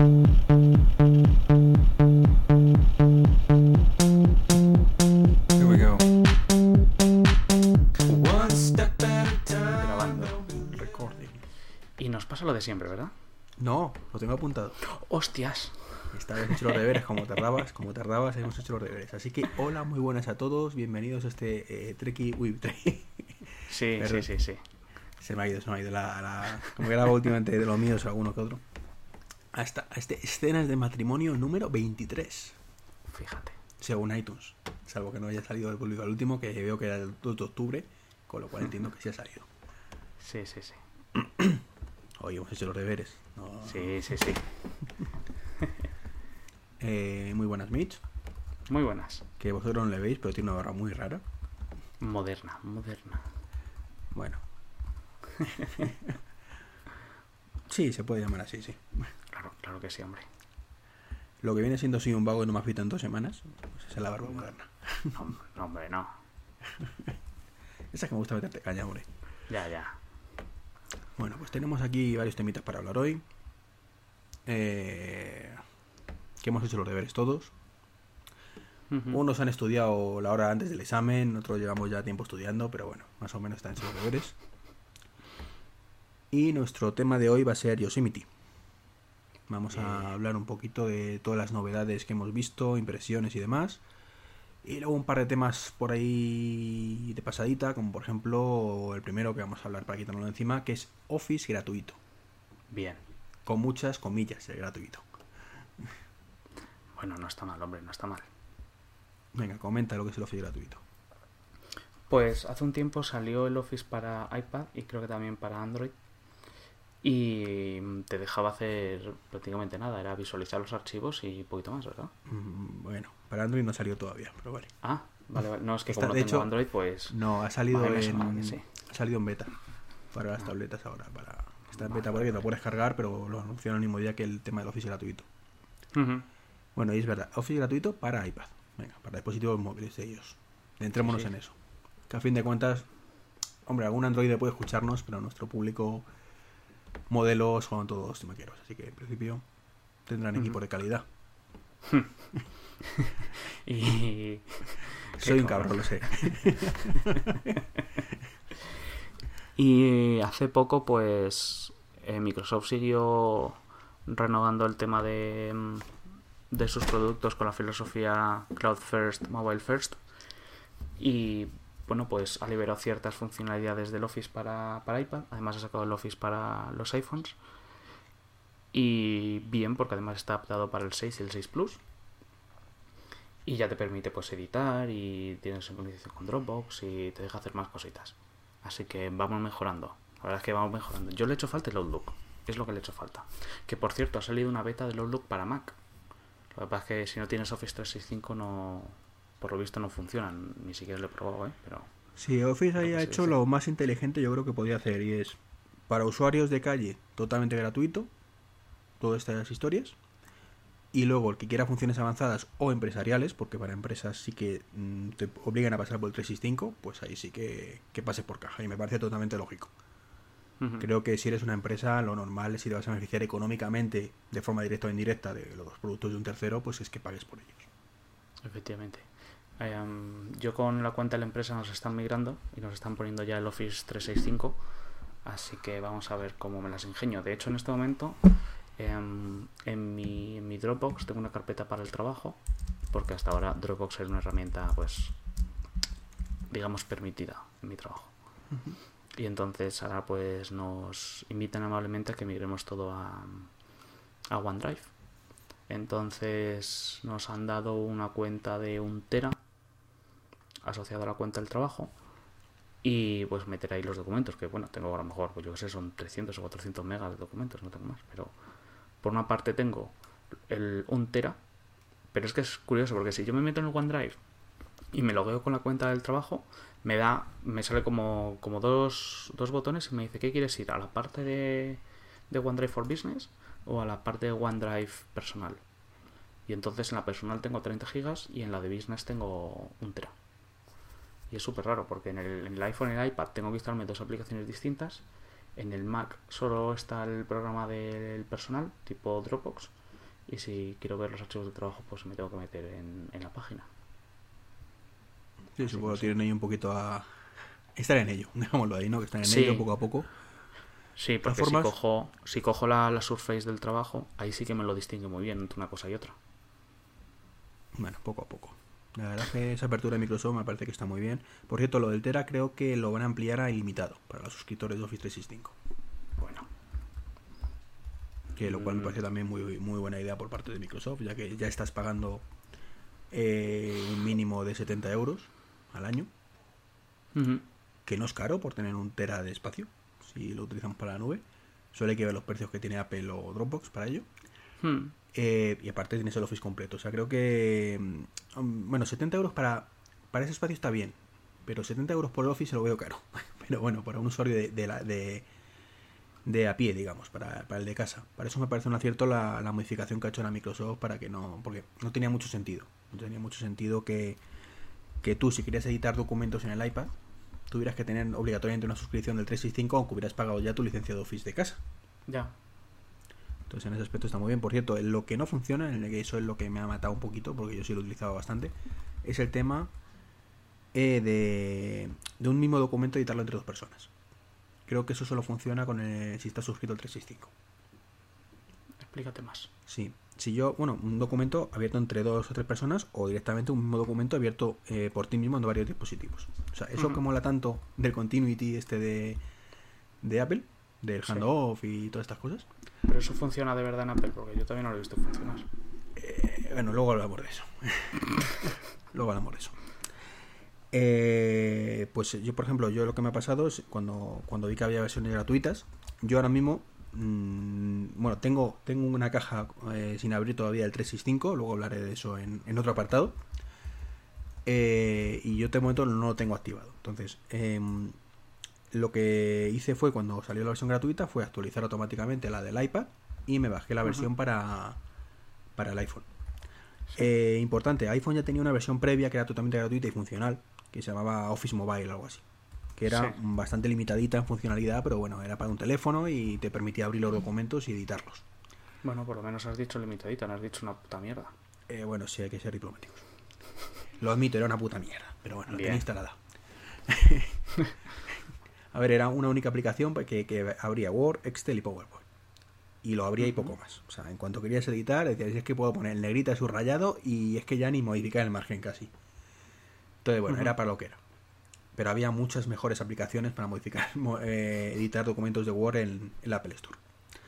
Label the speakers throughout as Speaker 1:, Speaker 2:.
Speaker 1: Here we go.
Speaker 2: Grabando.
Speaker 1: Recording.
Speaker 2: Y nos pasa lo de siempre, ¿verdad?
Speaker 1: No, lo tengo apuntado.
Speaker 2: ¡Hostias!
Speaker 1: Esta vez he hecho los deberes como tardabas, hemos hecho los deberes. Así que hola, muy buenas a todos, bienvenidos a este Treki. Uy,
Speaker 2: Sí.
Speaker 1: se me ha ido como grabo últimamente de los míos alguno que otro. A este escenas de matrimonio número 23,
Speaker 2: Fíjate.
Speaker 1: según iTunes. Salvo que no haya salido el público al último, que veo que era el 2 de octubre, con lo cual entiendo que sí ha salido.
Speaker 2: Sí.
Speaker 1: Hoy hemos hecho los deberes. No.
Speaker 2: Sí.
Speaker 1: Muy buenas, Mitch.
Speaker 2: Muy buenas.
Speaker 1: Que vosotros no le veis, pero tiene una barra muy rara.
Speaker 2: Moderna.
Speaker 1: Bueno. Sí, se puede llamar así, sí.
Speaker 2: Claro que sí, hombre.
Speaker 1: Lo que viene siendo soy un vago y no me afeito en 2 semanas, pues esa es la barba moderna.
Speaker 2: No, hombre, no.
Speaker 1: Esa que me gusta meterte caña, hombre.
Speaker 2: Ya.
Speaker 1: Bueno, pues tenemos aquí varios temitas para hablar hoy. Que hemos hecho los deberes todos.
Speaker 2: Ujú.
Speaker 1: Unos han estudiado la hora antes del examen, otros llevamos ya tiempo estudiando, pero bueno, más o menos están hechos los deberes. Y nuestro tema de hoy va a ser Yosemite. Vamos a hablar un poquito de todas las novedades que hemos visto, impresiones y demás. Y luego un par de temas por ahí de pasadita, como por ejemplo el primero que vamos a hablar para quitarlo de encima, que es Office gratuito.
Speaker 2: Bien.
Speaker 1: Con muchas comillas de gratuito.
Speaker 2: Bueno, no está mal, hombre, no está mal.
Speaker 1: Venga, comenta lo que es el Office gratuito.
Speaker 2: Pues hace un tiempo salió el Office para iPad y creo que también para Android. Y te dejaba hacer prácticamente nada, era visualizar los archivos y poquito más, ¿verdad?
Speaker 1: Bueno, para Android no salió todavía, pero vale.
Speaker 2: Ah, vale. No, es que
Speaker 1: Está,
Speaker 2: como no
Speaker 1: de
Speaker 2: tengo
Speaker 1: hecho,
Speaker 2: Android, pues...
Speaker 1: No, ha salido
Speaker 2: Vale, me sonaba que sí.
Speaker 1: ha salido en beta para las tabletas ahora. Está en beta por ahí, lo puedes cargar, pero lo anunciaron el mismo día que el tema del Office gratuito.
Speaker 2: Ujú.
Speaker 1: Bueno, y es verdad, Office gratuito para iPad. Venga, para dispositivos móviles de ellos. Entrémonos
Speaker 2: Sí.
Speaker 1: en eso. Que a fin de cuentas, hombre, algún Android puede escucharnos, pero nuestro público modelos son todos timaqueros. Así que en principio tendrán equipo de calidad.
Speaker 2: Y...
Speaker 1: Soy un cabrón, lo sé.
Speaker 2: Y hace poco, pues, Microsoft siguió renovando el tema de sus productos con la filosofía Cloud First, Mobile First. Y, bueno, pues ha liberado ciertas funcionalidades del Office para iPad. Además ha sacado el Office para los iPhones. Y bien, porque además está adaptado para el 6 y el 6 Plus. Y ya te permite, pues, editar y tienes sincronización con Dropbox y te deja hacer más cositas. Así que vamos mejorando. La verdad es que vamos mejorando. Yo le he hecho falta el Outlook. Es lo que le he hecho falta. Que por cierto, ha salido una beta del Outlook para Mac. Lo que pasa es que si no tienes Office 365 no... Por lo visto no funcionan. Ni siquiera lo he probado, pero...
Speaker 1: Sí, Office ahí
Speaker 2: Lo
Speaker 1: ha
Speaker 2: que se
Speaker 1: hecho
Speaker 2: dice.
Speaker 1: lo más inteligente yo creo que podía hacer. Y es para usuarios de calle totalmente gratuito. Todas estas historias. Y luego el que quiera funciones avanzadas o empresariales, porque para empresas sí que te obligan a pasar por el 365, pues ahí sí que pases por caja. Y me parece totalmente lógico.
Speaker 2: Ujú.
Speaker 1: Creo que si eres una empresa, lo normal es si te vas a beneficiar económicamente, de forma directa o indirecta, de los productos de un tercero, pues es que pagues por ellos.
Speaker 2: Efectivamente. Yo con la cuenta de la empresa nos están migrando y nos están poniendo ya el Office 365. Así que vamos a ver cómo me las ingenio. De hecho, en este momento... en mi Dropbox tengo una carpeta para el trabajo, porque hasta ahora Dropbox era una herramienta, pues, digamos, permitida en mi trabajo. Y entonces ahora pues nos invitan amablemente a que migremos todo a OneDrive. Entonces nos han dado una cuenta de 1 tera asociada a la cuenta del trabajo. Y pues meter ahí los documentos, que bueno, tengo a lo mejor, pues yo que sé, son 300 o 400 megas de documentos, no tengo más, pero por una parte tengo el 1 tera, pero es que es curioso porque si yo me meto en el OneDrive y me logueo con la cuenta del trabajo, me sale como dos botones y me dice ¿qué quieres ir? ¿A la parte de OneDrive for Business o a la parte de OneDrive personal? Y entonces en la personal tengo 30 gigas y en la de Business tengo 1 tera. Y es súper raro porque en el iPhone y el iPad tengo que instalarme 2 aplicaciones distintas. En el Mac solo está el programa del personal, tipo Dropbox. Y si quiero ver los archivos de trabajo, pues me tengo que meter en la página.
Speaker 1: Sí,
Speaker 2: Así
Speaker 1: supongo
Speaker 2: no
Speaker 1: que
Speaker 2: sé.
Speaker 1: tienen ahí un poquito a... Estar en ello, dejámoslo ahí, ¿no? Que están en ello
Speaker 2: Sí,
Speaker 1: poco a poco. De
Speaker 2: sí,
Speaker 1: todas
Speaker 2: porque
Speaker 1: formas,
Speaker 2: si cojo la Surface del trabajo, ahí sí que me lo distingue muy bien entre una cosa y otra.
Speaker 1: bueno, poco a poco. La verdad es que esa apertura de Microsoft me parece que está muy bien. Por cierto, lo del Tera creo que lo van a ampliar a ilimitado para los suscriptores de Office 365.
Speaker 2: Bueno.
Speaker 1: Que lo cual me
Speaker 2: mm,
Speaker 1: parece también muy buena idea por parte de Microsoft, ya que ya estás pagando un mínimo de 70 euros al año,
Speaker 2: ujú,
Speaker 1: que no es caro por tener un Tera de espacio, si lo utilizamos para la nube. Solo hay que ver los precios que tiene Apple o Dropbox para ello.
Speaker 2: mm,
Speaker 1: Y aparte tienes el Office completo. O sea, creo que... bueno, 70 euros para ese espacio está bien. Pero 70 euros por el Office se lo veo caro. Pero bueno, para un usuario de a pie, digamos, para el de casa. Para eso me parece un acierto la modificación que ha hecho la Microsoft para que no... Porque no tenía mucho sentido. No tenía mucho sentido que tú, si querías editar documentos en el iPad, tuvieras que tener obligatoriamente una suscripción del 365 aunque hubieras pagado ya tu licencia de Office de casa.
Speaker 2: ya.
Speaker 1: Entonces en ese aspecto está muy bien. Por cierto, lo que no funciona, en el que eso es lo que me ha matado un poquito, porque yo sí lo he utilizado bastante, es el tema de un mismo documento editarlo entre dos personas. Creo que eso solo funciona si estás suscrito al 365.
Speaker 2: Explícate más.
Speaker 1: Sí. Si yo, bueno, un documento abierto entre dos o tres personas o directamente un mismo documento abierto por ti mismo en varios dispositivos. O sea, eso
Speaker 2: Ujú,
Speaker 1: que mola tanto del continuity de Apple, del
Speaker 2: sí.
Speaker 1: handoff y todas estas cosas.
Speaker 2: Pero eso funciona de verdad en Apple, porque yo también no lo he visto funcionar.
Speaker 1: Bueno, luego hablamos de eso. Luego hablamos de eso. Pues yo, por ejemplo, yo lo que me ha pasado es cuando vi que había versiones gratuitas, yo ahora mismo, bueno, tengo una caja sin abrir todavía del 365, luego hablaré de eso en otro apartado, y yo de momento no lo tengo activado. Entonces, lo que hice fue, cuando salió la versión gratuita, fue actualizar automáticamente la del iPad y me bajé la
Speaker 2: Ujú,
Speaker 1: versión para el iPhone.
Speaker 2: sí.
Speaker 1: Importante, iPhone ya tenía una versión previa que era totalmente gratuita y funcional, que se llamaba Office Mobile o algo así. Que
Speaker 2: Sí.
Speaker 1: era bastante limitadita en funcionalidad, pero bueno, era para un teléfono y te permitía abrir los documentos y editarlos.
Speaker 2: Bueno, por lo menos has dicho limitadita, no has dicho una puta mierda.
Speaker 1: Bueno, sí, hay que ser diplomáticos. Lo admito, era una puta mierda, pero bueno, la tenía
Speaker 2: Bien.
Speaker 1: instalada. A ver, era una única aplicación que abría Word, Excel y PowerPoint. Y lo abría y
Speaker 2: Ujú,
Speaker 1: poco más. O sea, en cuanto querías editar, decías, es que puedo poner el negrita subrayado y es que ya ni modificar el margen casi. Entonces, bueno,
Speaker 2: ujú,
Speaker 1: era para lo que era. Pero había muchas mejores aplicaciones para modificar, editar documentos de Word en el Apple Store.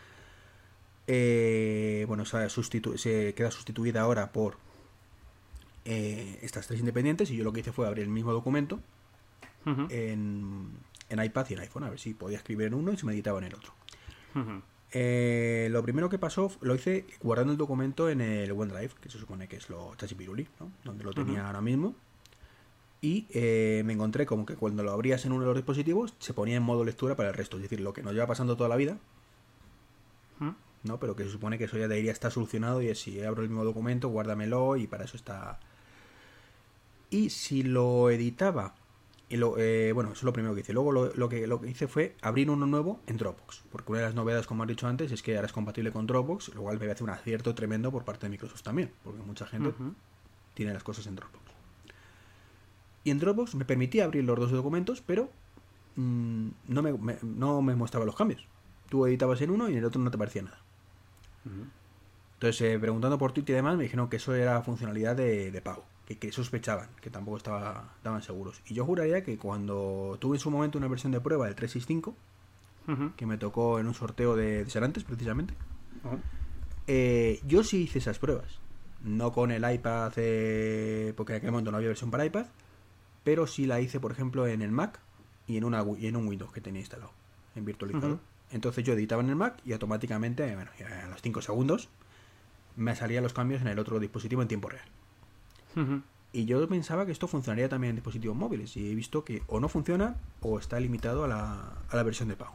Speaker 1: Bueno, se queda sustituida ahora por estas tres independientes y yo lo que hice fue abrir el mismo documento
Speaker 2: ujú,
Speaker 1: en iPad y en iPhone, a ver si podía escribir en uno y se me editaba en el otro.
Speaker 2: ujú,
Speaker 1: Lo primero que pasó, lo hice guardando el documento en el OneDrive, que se supone que es lo chachipiruli, ¿no? Donde lo
Speaker 2: ujú,
Speaker 1: tenía ahora mismo. Y me encontré como que cuando lo abrías en uno de los dispositivos se ponía en modo lectura para el resto. Es decir, lo que nos lleva pasando toda la vida,
Speaker 2: ujú.
Speaker 1: ¿no? Pero que se supone que eso ya debería estar solucionado y es si abro el mismo documento, guárdamelo y para eso está. Y si lo editaba, bueno, eso es lo primero que hice. Luego lo que hice fue abrir uno nuevo en Dropbox. Porque una de las novedades, como has dicho antes, es que ahora es compatible con Dropbox, lo cual me hace un acierto tremendo por parte de Microsoft también. Porque mucha gente
Speaker 2: Ujú,
Speaker 1: tiene las cosas en Dropbox. Y en Dropbox me permitía abrir los dos documentos, pero no me mostraba los cambios. Tú editabas en uno y en el otro no te parecía nada.
Speaker 2: ujú.
Speaker 1: Entonces, preguntando por Twitter y demás, me dijeron que eso era funcionalidad de pago. Que sospechaban, que tampoco estaban seguros. Y yo juraría que cuando tuve en su momento una versión de prueba del 365,
Speaker 2: Ujú.
Speaker 1: que me tocó en un sorteo de Serantes, precisamente,
Speaker 2: Oh,
Speaker 1: yo sí hice esas pruebas. No con el iPad, porque en aquel momento no había versión para iPad, pero sí la hice, por ejemplo, en el Mac y en un Windows que tenía instalado, en
Speaker 2: ujú,
Speaker 1: virtualizador. Entonces yo editaba en el Mac y automáticamente, bueno, ya a los 5 segundos, me salían los cambios en el otro dispositivo en tiempo real.
Speaker 2: ujú.
Speaker 1: Y yo pensaba que esto funcionaría también en dispositivos móviles y he visto que o no funciona o está limitado a la versión de pago.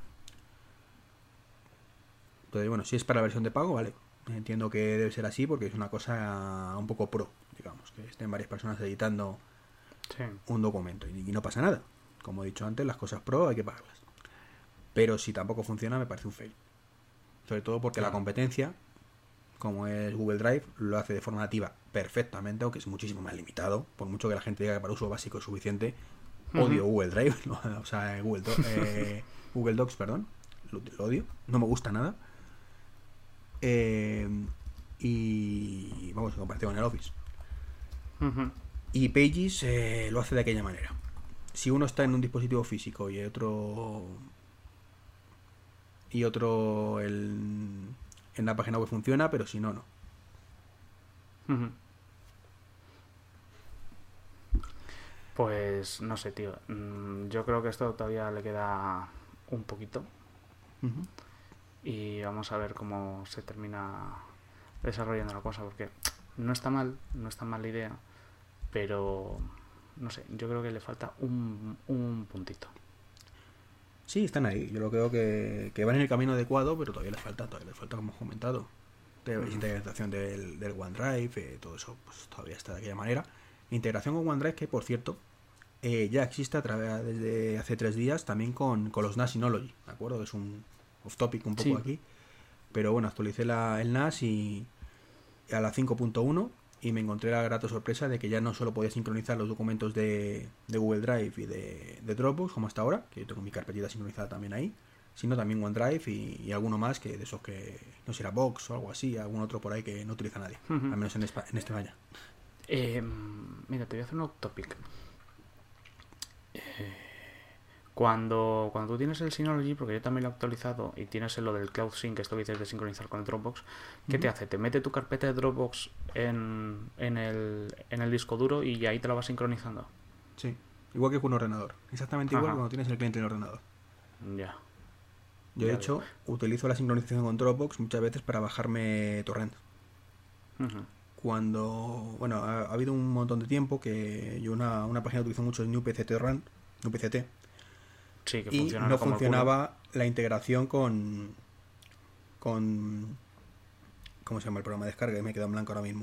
Speaker 1: Entonces, bueno, si es para la versión de pago, vale. Entiendo que debe ser así porque es una cosa un poco pro, digamos, que estén varias personas editando
Speaker 2: Sí.
Speaker 1: un documento y no pasa nada. Como he dicho antes, las cosas pro hay que pagarlas. Pero si tampoco funciona, me parece un fail. Sobre todo porque la
Speaker 2: Claro.
Speaker 1: competencia, como es Google Drive, lo hace de forma nativa perfectamente, aunque es muchísimo más limitado. Por mucho que la gente diga que para uso básico es suficiente, odio Google Drive, ¿no? O sea, Google Docs, perdón, lo odio, no me gusta nada. Y vamos, a comparación con el Office. Y Pages lo hace de aquella manera. Si uno está en un dispositivo físico y otro en la página web funciona, pero si no, no.
Speaker 2: Pues no sé, tío. Yo creo que esto todavía le queda un poquito. Y vamos a ver cómo se termina desarrollando la cosa, porque no está mal la idea, pero no sé, yo creo que le falta un puntito.
Speaker 1: Sí, están ahí. Yo lo creo que van en el camino adecuado, pero todavía les falta, como hemos comentado. Integración del OneDrive, todo eso pues todavía está de aquella manera. Integración con OneDrive que, por cierto, ya existe desde hace 3 días también con los NAS Synology, ¿de acuerdo? Es un off topic un poco aquí. Pero bueno, actualicé el NAS y a la 5.1 y me encontré la grata sorpresa de que ya no solo podía sincronizar los documentos de Google Drive y de Dropbox como hasta ahora, que yo tengo mi carpetita sincronizada también ahí, sino también OneDrive y alguno más que de esos que no sé, era Box o algo así, algún otro por ahí que no utiliza nadie, al menos en España.
Speaker 2: Mira, te voy a hacer un off topic. Cuando tú tienes el Synology, porque yo también lo he actualizado, y tienes lo del Cloud Sync, esto que dices de sincronizar con el Dropbox, ¿qué te hace? Te mete tu carpeta de Dropbox en el disco duro y ahí te la va sincronizando.
Speaker 1: Sí, igual que con un ordenador. Exactamente igual que cuando tienes el cliente en el ordenador.
Speaker 2: Ya.
Speaker 1: Yo, de hecho, utilizo la sincronización con Dropbox muchas veces para bajarme torrent. Cuando, bueno, ha habido un montón de tiempo que yo una página utilizo mucho el NewPCT Torrent, NewPCT,
Speaker 2: sí, que
Speaker 1: y no funcionaba la integración con ¿cómo se llama el programa de descarga? Me he quedado en blanco ahora mismo.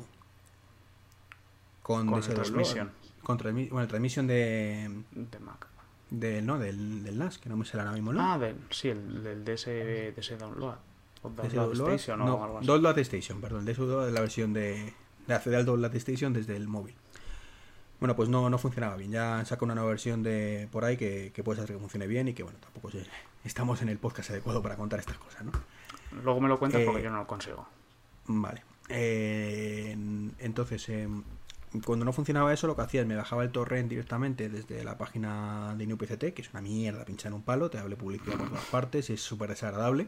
Speaker 1: Con
Speaker 2: transmisión.
Speaker 1: Transmisión de
Speaker 2: Mac.
Speaker 1: Del NAS, que no me sale ahora mismo, ¿no?
Speaker 2: Ah, del DS Download. O Download Station o algo así.
Speaker 1: Download Station, perdón. De la versión de acceder al Download Station desde el móvil. Bueno, pues no funcionaba bien. Ya saca una nueva versión de por ahí que puedes hacer que funcione bien y que, bueno, tampoco estamos en el podcast adecuado para contar estas cosas, ¿no?
Speaker 2: Luego me lo cuentas porque yo no lo consigo.
Speaker 1: Vale. Entonces, cuando no funcionaba eso, lo que hacía es me bajaba el torrent directamente desde la página de NewPCT, que es una mierda, pinchar en un palo, te hable publicidad por todas partes, es súper desagradable.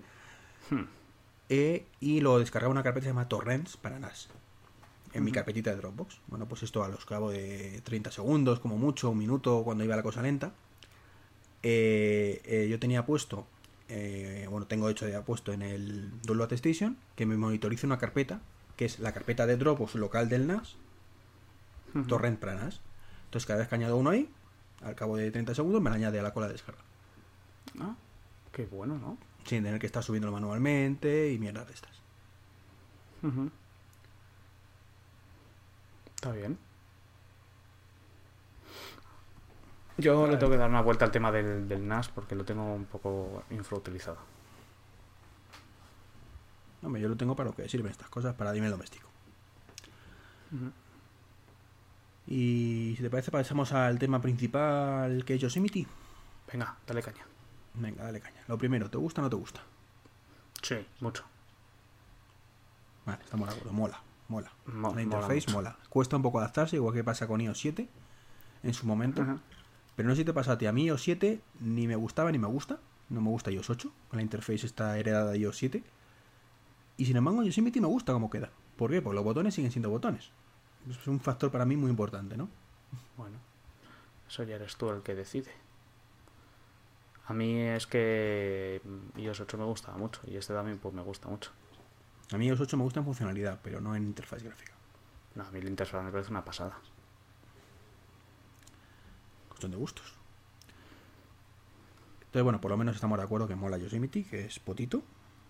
Speaker 1: Y lo descargaba una carpeta que se llama Torrents para NAS. En mi carpetita de Dropbox. Bueno, pues esto a los cabo de 30 segundos, como mucho, un minuto, cuando iba la cosa lenta. Yo tenía puesto, tengo hecho ya puesto en el Download Station, que me monitoriza una carpeta, que es la carpeta de Dropbox local del NAS, Torrent para NAS. Entonces cada vez que añado uno ahí, al cabo de 30 segundos, me la añade a la cola de descarga.
Speaker 2: Ah, qué bueno, ¿no?
Speaker 1: Sin tener que estar subiéndolo manualmente y mierdas de estas.
Speaker 2: Está bien. Yo le tengo que dar una vuelta al tema del NAS porque lo tengo un poco infrautilizado.
Speaker 1: Hombre, yo lo tengo para lo que sirven estas cosas, para nivel doméstico. Y si te parece, pasamos al tema principal, que es Yosemite.
Speaker 2: Venga, dale caña.
Speaker 1: Venga, dale caña. Lo primero, ¿te gusta o no te gusta?
Speaker 2: Sí, mucho.
Speaker 1: Vale, estamos de acuerdo. Mola. La interface mola. Cuesta un poco adaptarse, igual que pasa con iOS 7 en su momento. Pero no sé si te pasa a ti. A mí iOS 7 ni me gustaba ni me gusta. No me gusta iOS 8. La interface está heredada de iOS 7. Y sin embargo, Yosemite me gusta cómo queda. ¿Por qué? Porque los botones siguen siendo botones. Es un factor para mí muy importante, ¿no?
Speaker 2: Bueno, eso ya eres tú el que decide. A mí es que iOS 8 me gusta mucho y este también pues me gusta mucho.
Speaker 1: A mí iOS 8 me gusta en funcionalidad, pero no en interfaz gráfica.
Speaker 2: No, a mí la interfaz me parece una pasada.
Speaker 1: Cuestión de gustos. Entonces, bueno, por lo menos estamos de acuerdo que mola Yosemite, que es potito.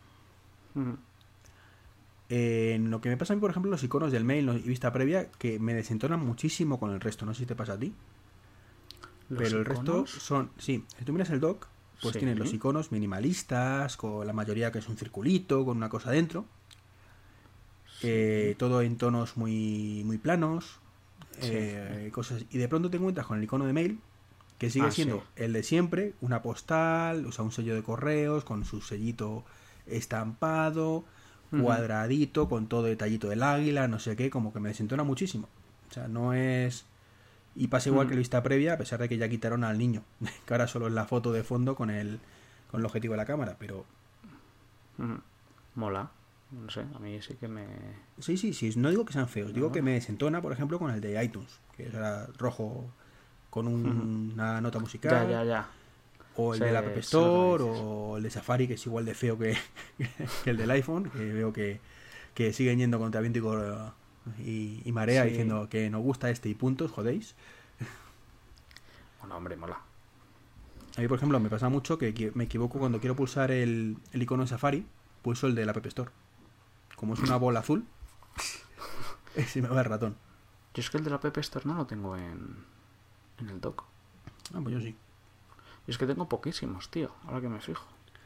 Speaker 1: En lo que me pasa a mí, por ejemplo, los iconos del mail y vista previa, que me desentonan muchísimo con el resto. No sé si te pasa a ti. Pero el resto son... Sí, si tú miras el dock, pues tienes los iconos minimalistas, con la mayoría que es un circulito, con una cosa dentro.
Speaker 2: Sí.
Speaker 1: todo en tonos muy, muy planos,
Speaker 2: Sí.
Speaker 1: cosas. Y de pronto te encuentras con el icono de mail, que sigue
Speaker 2: Ah, sí.
Speaker 1: siendo el de siempre, una postal, o sea, un sello de correos con su sellito estampado,
Speaker 2: Ujú.
Speaker 1: cuadradito, con todo detallito del águila, no sé qué, como que me desentona muchísimo. O sea, no es... Y pasa igual que
Speaker 2: Ujú.
Speaker 1: la vista previa, a pesar de que ya quitaron al niño, que ahora solo es la foto de fondo con el objetivo de la cámara, pero...
Speaker 2: Ujú. Mola. No sé, a mí sí que me...
Speaker 1: Sí, sí, sí, no digo que sean feos,
Speaker 2: me
Speaker 1: digo que
Speaker 2: mola.
Speaker 1: me desentona, por ejemplo, con el de iTunes, que era rojo con
Speaker 2: Ujú.
Speaker 1: una nota
Speaker 2: Ya,
Speaker 1: musical,
Speaker 2: ya, ya.
Speaker 1: o el del App
Speaker 2: Sé lo que me
Speaker 1: Store,
Speaker 2: dices.
Speaker 1: o el de Safari, que es igual de feo que el del iPhone, que veo que siguen yendo contra viento y marea
Speaker 2: Sí.
Speaker 1: diciendo que nos gusta este y puntos, jodéis.
Speaker 2: Bueno, hombre, mola.
Speaker 1: A mí, por ejemplo, me pasa mucho que me equivoco cuando quiero pulsar el icono de Safari, pulso el del App Store. Como es una bola azul, se me va el ratón.
Speaker 2: Yo es que el de la App Store no lo tengo en el dock.
Speaker 1: Ah, pues yo sí.
Speaker 2: Y es que tengo poquísimos, tío, ahora que me fijo.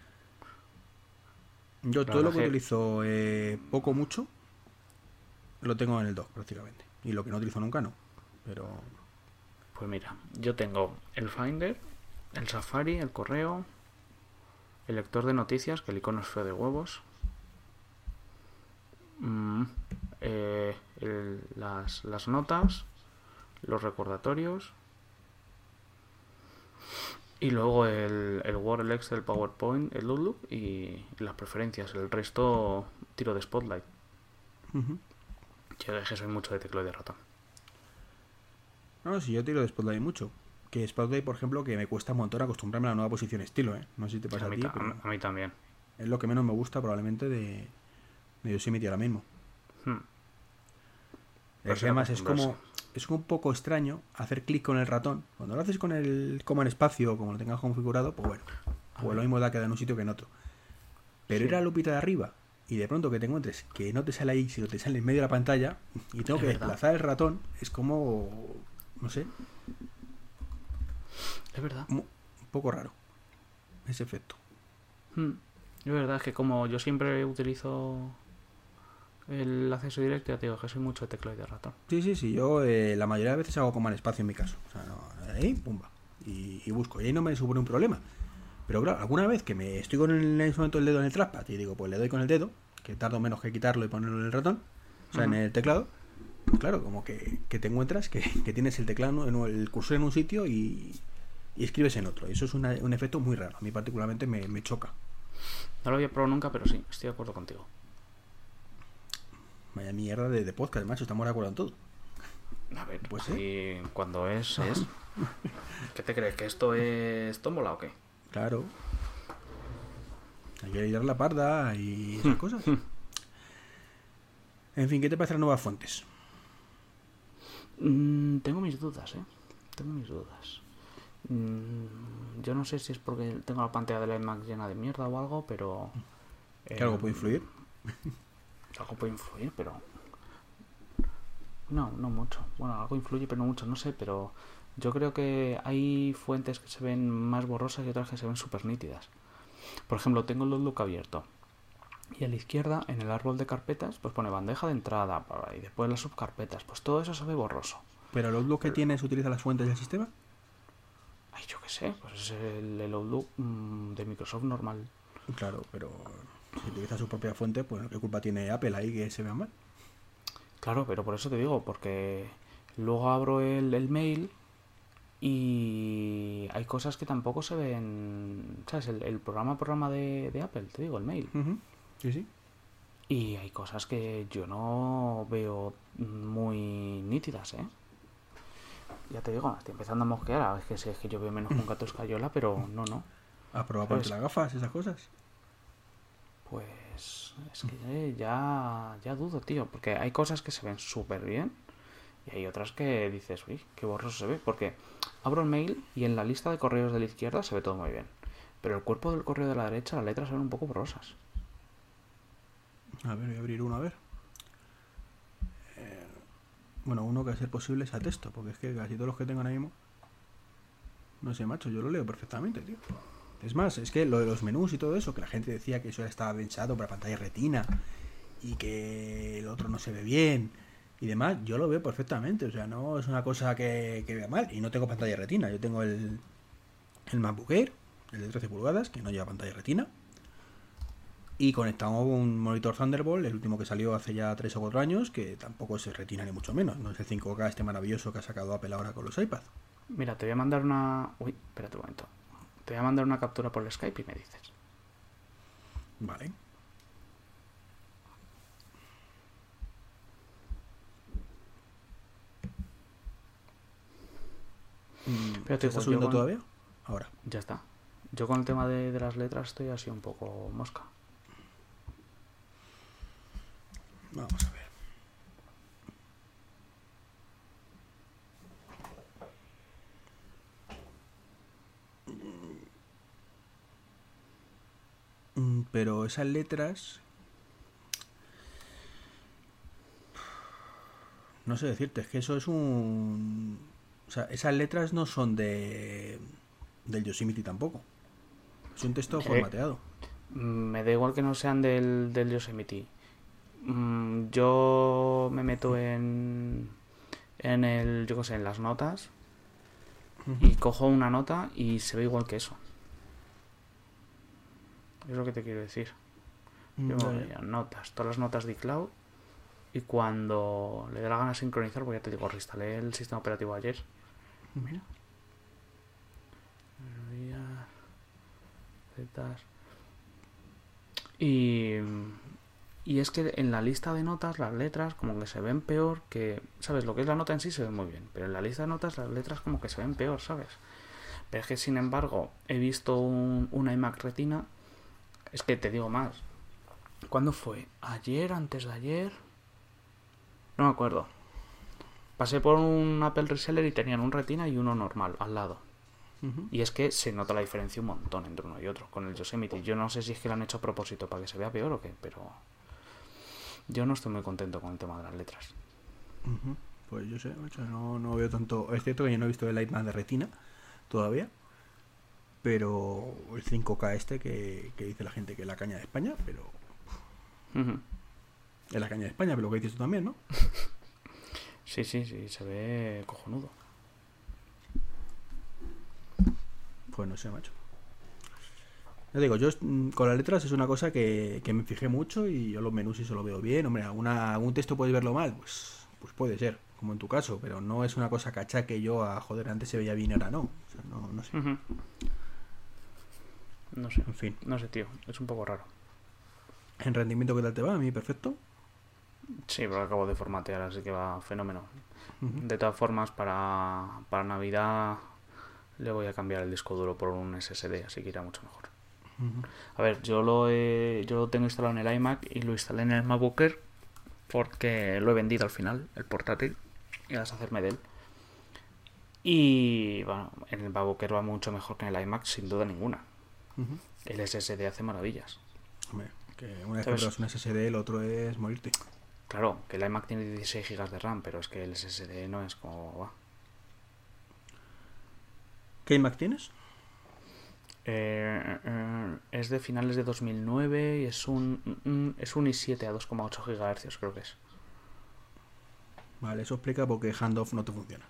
Speaker 1: Yo
Speaker 2: La
Speaker 1: todo
Speaker 2: verdad
Speaker 1: lo
Speaker 2: es
Speaker 1: que
Speaker 2: que,
Speaker 1: utilizo poco mucho lo tengo en el dock prácticamente. Y lo que no utilizo nunca no. Pero
Speaker 2: pues mira, yo tengo el Finder, el Safari, el correo, el lector de noticias, que el icono es feo de huevos, mm, las notas, los recordatorios, y luego el Word, el Excel, el PowerPoint, el Outlook y las preferencias. El resto tiro de Spotlight.
Speaker 1: ujú.
Speaker 2: Yo es que soy mucho de teclado y de ratón.
Speaker 1: No, si yo tiro de Spotlight mucho. Que Spotlight, por ejemplo, que me cuesta un montón acostumbrarme a la nueva posición estilo, ¿eh? No sé si te
Speaker 2: A
Speaker 1: pasa a
Speaker 2: mí,
Speaker 1: ti, pero
Speaker 2: a mí también.
Speaker 1: es lo que menos me gusta probablemente de Yosemite ahora mismo.
Speaker 2: Hmm. Pero
Speaker 1: Es que
Speaker 2: sí
Speaker 1: además
Speaker 2: acostumbrarse.
Speaker 1: es un poco extraño hacer clic con el ratón. Cuando lo haces con el coma en espacio, como lo tengas configurado, pues bueno,
Speaker 2: A
Speaker 1: pues lo
Speaker 2: ver.
Speaker 1: mismo da que da en un sitio que en otro. Pero ir
Speaker 2: Sí,
Speaker 1: a la lupita de arriba y de pronto que te encuentres que no te sale ahí, sino te sale en medio de la pantalla y tengo
Speaker 2: es
Speaker 1: que
Speaker 2: verdad.
Speaker 1: desplazar el ratón, es como, no sé,
Speaker 2: Es verdad.
Speaker 1: un poco raro ese efecto.
Speaker 2: Hmm. Es verdad, es que como yo siempre utilizo el acceso directo, ya te digo que soy mucho de teclado y de ratón.
Speaker 1: Sí, sí, sí, yo la mayoría de veces hago coma en espacio en mi caso. O sea, no, ahí, pumba. Y busco. Y ahí no me supone un problema. Pero claro, alguna vez que me estoy con en ese momento el dedo en el trackpad y digo, pues le doy con el dedo, que tardo menos que quitarlo y ponerlo en el ratón, o sea, en
Speaker 2: Ujú.
Speaker 1: el teclado, pues claro, como que te encuentras que tienes el teclado, el cursor en un sitio y escribes en otro. Y eso es un efecto muy raro. A mí particularmente me choca.
Speaker 2: No lo había probado nunca, pero sí, estoy de acuerdo contigo.
Speaker 1: Vaya mierda de podcast, macho, estamos de acuerdo en todo.
Speaker 2: A ver,
Speaker 1: Pues
Speaker 2: si cuando es. ¿Qué te crees? ¿Que esto es tómbola o qué?
Speaker 1: claro, hay que ir a la parda y esas cosas. En fin, ¿qué te parecen las nuevas fuentes?
Speaker 2: Tengo mis dudas, ¿eh? Tengo mis dudas. Yo no sé si es porque tengo la pantalla de la iMac llena de mierda o algo, pero...
Speaker 1: ¿Que algo puede
Speaker 2: em,
Speaker 1: influir?
Speaker 2: algo puede influir, pero... No, no mucho. Bueno, algo influye, pero no mucho, no sé, pero... Yo creo que hay fuentes que se ven más borrosas y otras que se ven súper nítidas. Por ejemplo, tengo el Outlook abierto. Y a la izquierda, en el árbol de carpetas, pues pone bandeja de entrada y después las subcarpetas. Pues todo eso se ve borroso.
Speaker 1: ¿Pero el Outlook que tienes utiliza las fuentes del sistema?
Speaker 2: Ay, yo qué sé, pues es el Outlook de Microsoft normal.
Speaker 1: Claro, pero si utiliza su propia fuente, pues ¿qué culpa tiene Apple ahí que se vea mal?
Speaker 2: Claro, pero por eso te digo, porque luego abro el mail y hay cosas que tampoco se ven, ¿sabes? El programa de Apple, te digo, el mail.
Speaker 1: Ujú. Sí, sí.
Speaker 2: Y hay cosas que yo no veo muy nítidas, ¿eh? Ya te digo, estoy empezando a mosquear. A veces es que yo veo menos con gato escayola, pero no, no.
Speaker 1: ¿Has probado ponerte
Speaker 2: ¿Sabes?
Speaker 1: las gafas, esas cosas?
Speaker 2: Pues es que ya dudo, tío. Porque hay cosas que se ven súper bien y hay otras que dices, uy, qué borroso se ve. Porque abro el mail y en la lista de correos de la izquierda se ve todo muy bien. Pero el cuerpo del correo de la derecha, las letras se ven un poco borrosas.
Speaker 1: A ver, voy a abrir uno a ver. Bueno, uno que a ser posible es a texto, porque es que casi todos los que tengo ahora mismo, no sé, macho, yo lo leo perfectamente, tío. Es más, es que lo de los menús y todo eso, que la gente decía que eso estaba pensado para pantalla retina y que el otro se ve bien y demás, yo lo veo perfectamente. O sea, no es una cosa que vea mal. Y no tengo pantalla retina. Yo tengo el MacBook Air, el de 13 pulgadas, que no lleva pantalla retina. Y conectado a un monitor Thunderbolt, el último que salió hace ya 3 o 4 años, que tampoco es retina ni mucho menos. No es el 5K este maravilloso que ha sacado Apple ahora con los iPads.
Speaker 2: Mira, te voy a mandar una... Uy, espérate un momento. Te voy a mandar una captura por el Skype y me dices.
Speaker 1: Vale.
Speaker 2: Pero
Speaker 1: ¿Te está subiendo todavía? Ahora.
Speaker 2: Ya está. Yo con el tema de las letras estoy así un poco mosca.
Speaker 1: Vamos a ver. Pero esas letras... No sé decirte, es que eso es un... O sea, esas letras no son del Yosemite tampoco. Es un texto formateado.
Speaker 2: Me da igual que no sean del Yosemite. Yo me meto en el, yo qué sé, en las notas y cojo una nota y se ve igual que eso. Es lo que te quiero decir. Yo me voy a notas, todas las notas de iCloud, y cuando le dé la gana sincronizar, pues ya te digo, reinstalé el sistema operativo ayer. Mira. Y es que en la lista de notas las letras como que se ven peor que... ¿Sabes? Lo que es la nota en sí se ve muy bien, pero en la lista de notas las letras como que se ven peor, ¿sabes? Pero es que sin embargo he visto un iMac Retina. Es que te digo más. ¿Cuándo fue? ¿Ayer? ¿Antes de ayer? No me acuerdo. Pasé por un Apple Reseller y tenían un Retina y uno normal al lado. Y es que se nota la diferencia un montón entre uno y otro con el Yosemite. Yo no sé si es que lo han hecho a propósito para que se vea peor o qué, pero yo no estoy muy contento con el tema de las letras.
Speaker 1: Pues yo sé, no veo tanto. Es cierto que yo no he visto el iMac de retina todavía, pero el 5K este que dice la gente que es la caña de España, pero es la caña de España, pero lo que dices tú también, ¿no?
Speaker 2: Sí, se ve cojonudo.
Speaker 1: Pues no sé, macho. Ya digo, yo con las letras es una cosa que me fijé mucho, y yo los menús sí se lo veo bien. Hombre, algún texto puedes verlo mal, pues puede ser, como en tu caso, pero no es una cosa que achaque yo a, joder, antes se veía bien, ahora no. O sea, no sé.
Speaker 2: No sé.
Speaker 1: En fin.
Speaker 2: No sé, tío. Es un poco raro.
Speaker 1: ¿En rendimiento qué tal te va? A mí perfecto.
Speaker 2: Sí, pero acabo de formatear, así que va fenómeno. De todas formas, para Navidad le voy a cambiar el disco duro por un SSD, así que irá mucho mejor. A ver, yo lo tengo instalado en el iMac y lo instalé en el MacBook Air porque lo he vendido al final, el portátil, y a deshacerme de él. Y bueno, en el MacBook Air va mucho mejor que en el iMac, sin duda ninguna. El SSD hace maravillas.
Speaker 1: Hombre, que una vez que pruebas un SSD, el otro es morirte.
Speaker 2: Claro, que el iMac tiene 16 GB de RAM, pero es que el SSD no es como va.
Speaker 1: ¿Qué iMac tienes?
Speaker 2: Es de finales de 2009 y es un i7 a 2,8 GHz, creo que es.
Speaker 1: Vale, eso explica por qué Handoff no te funciona.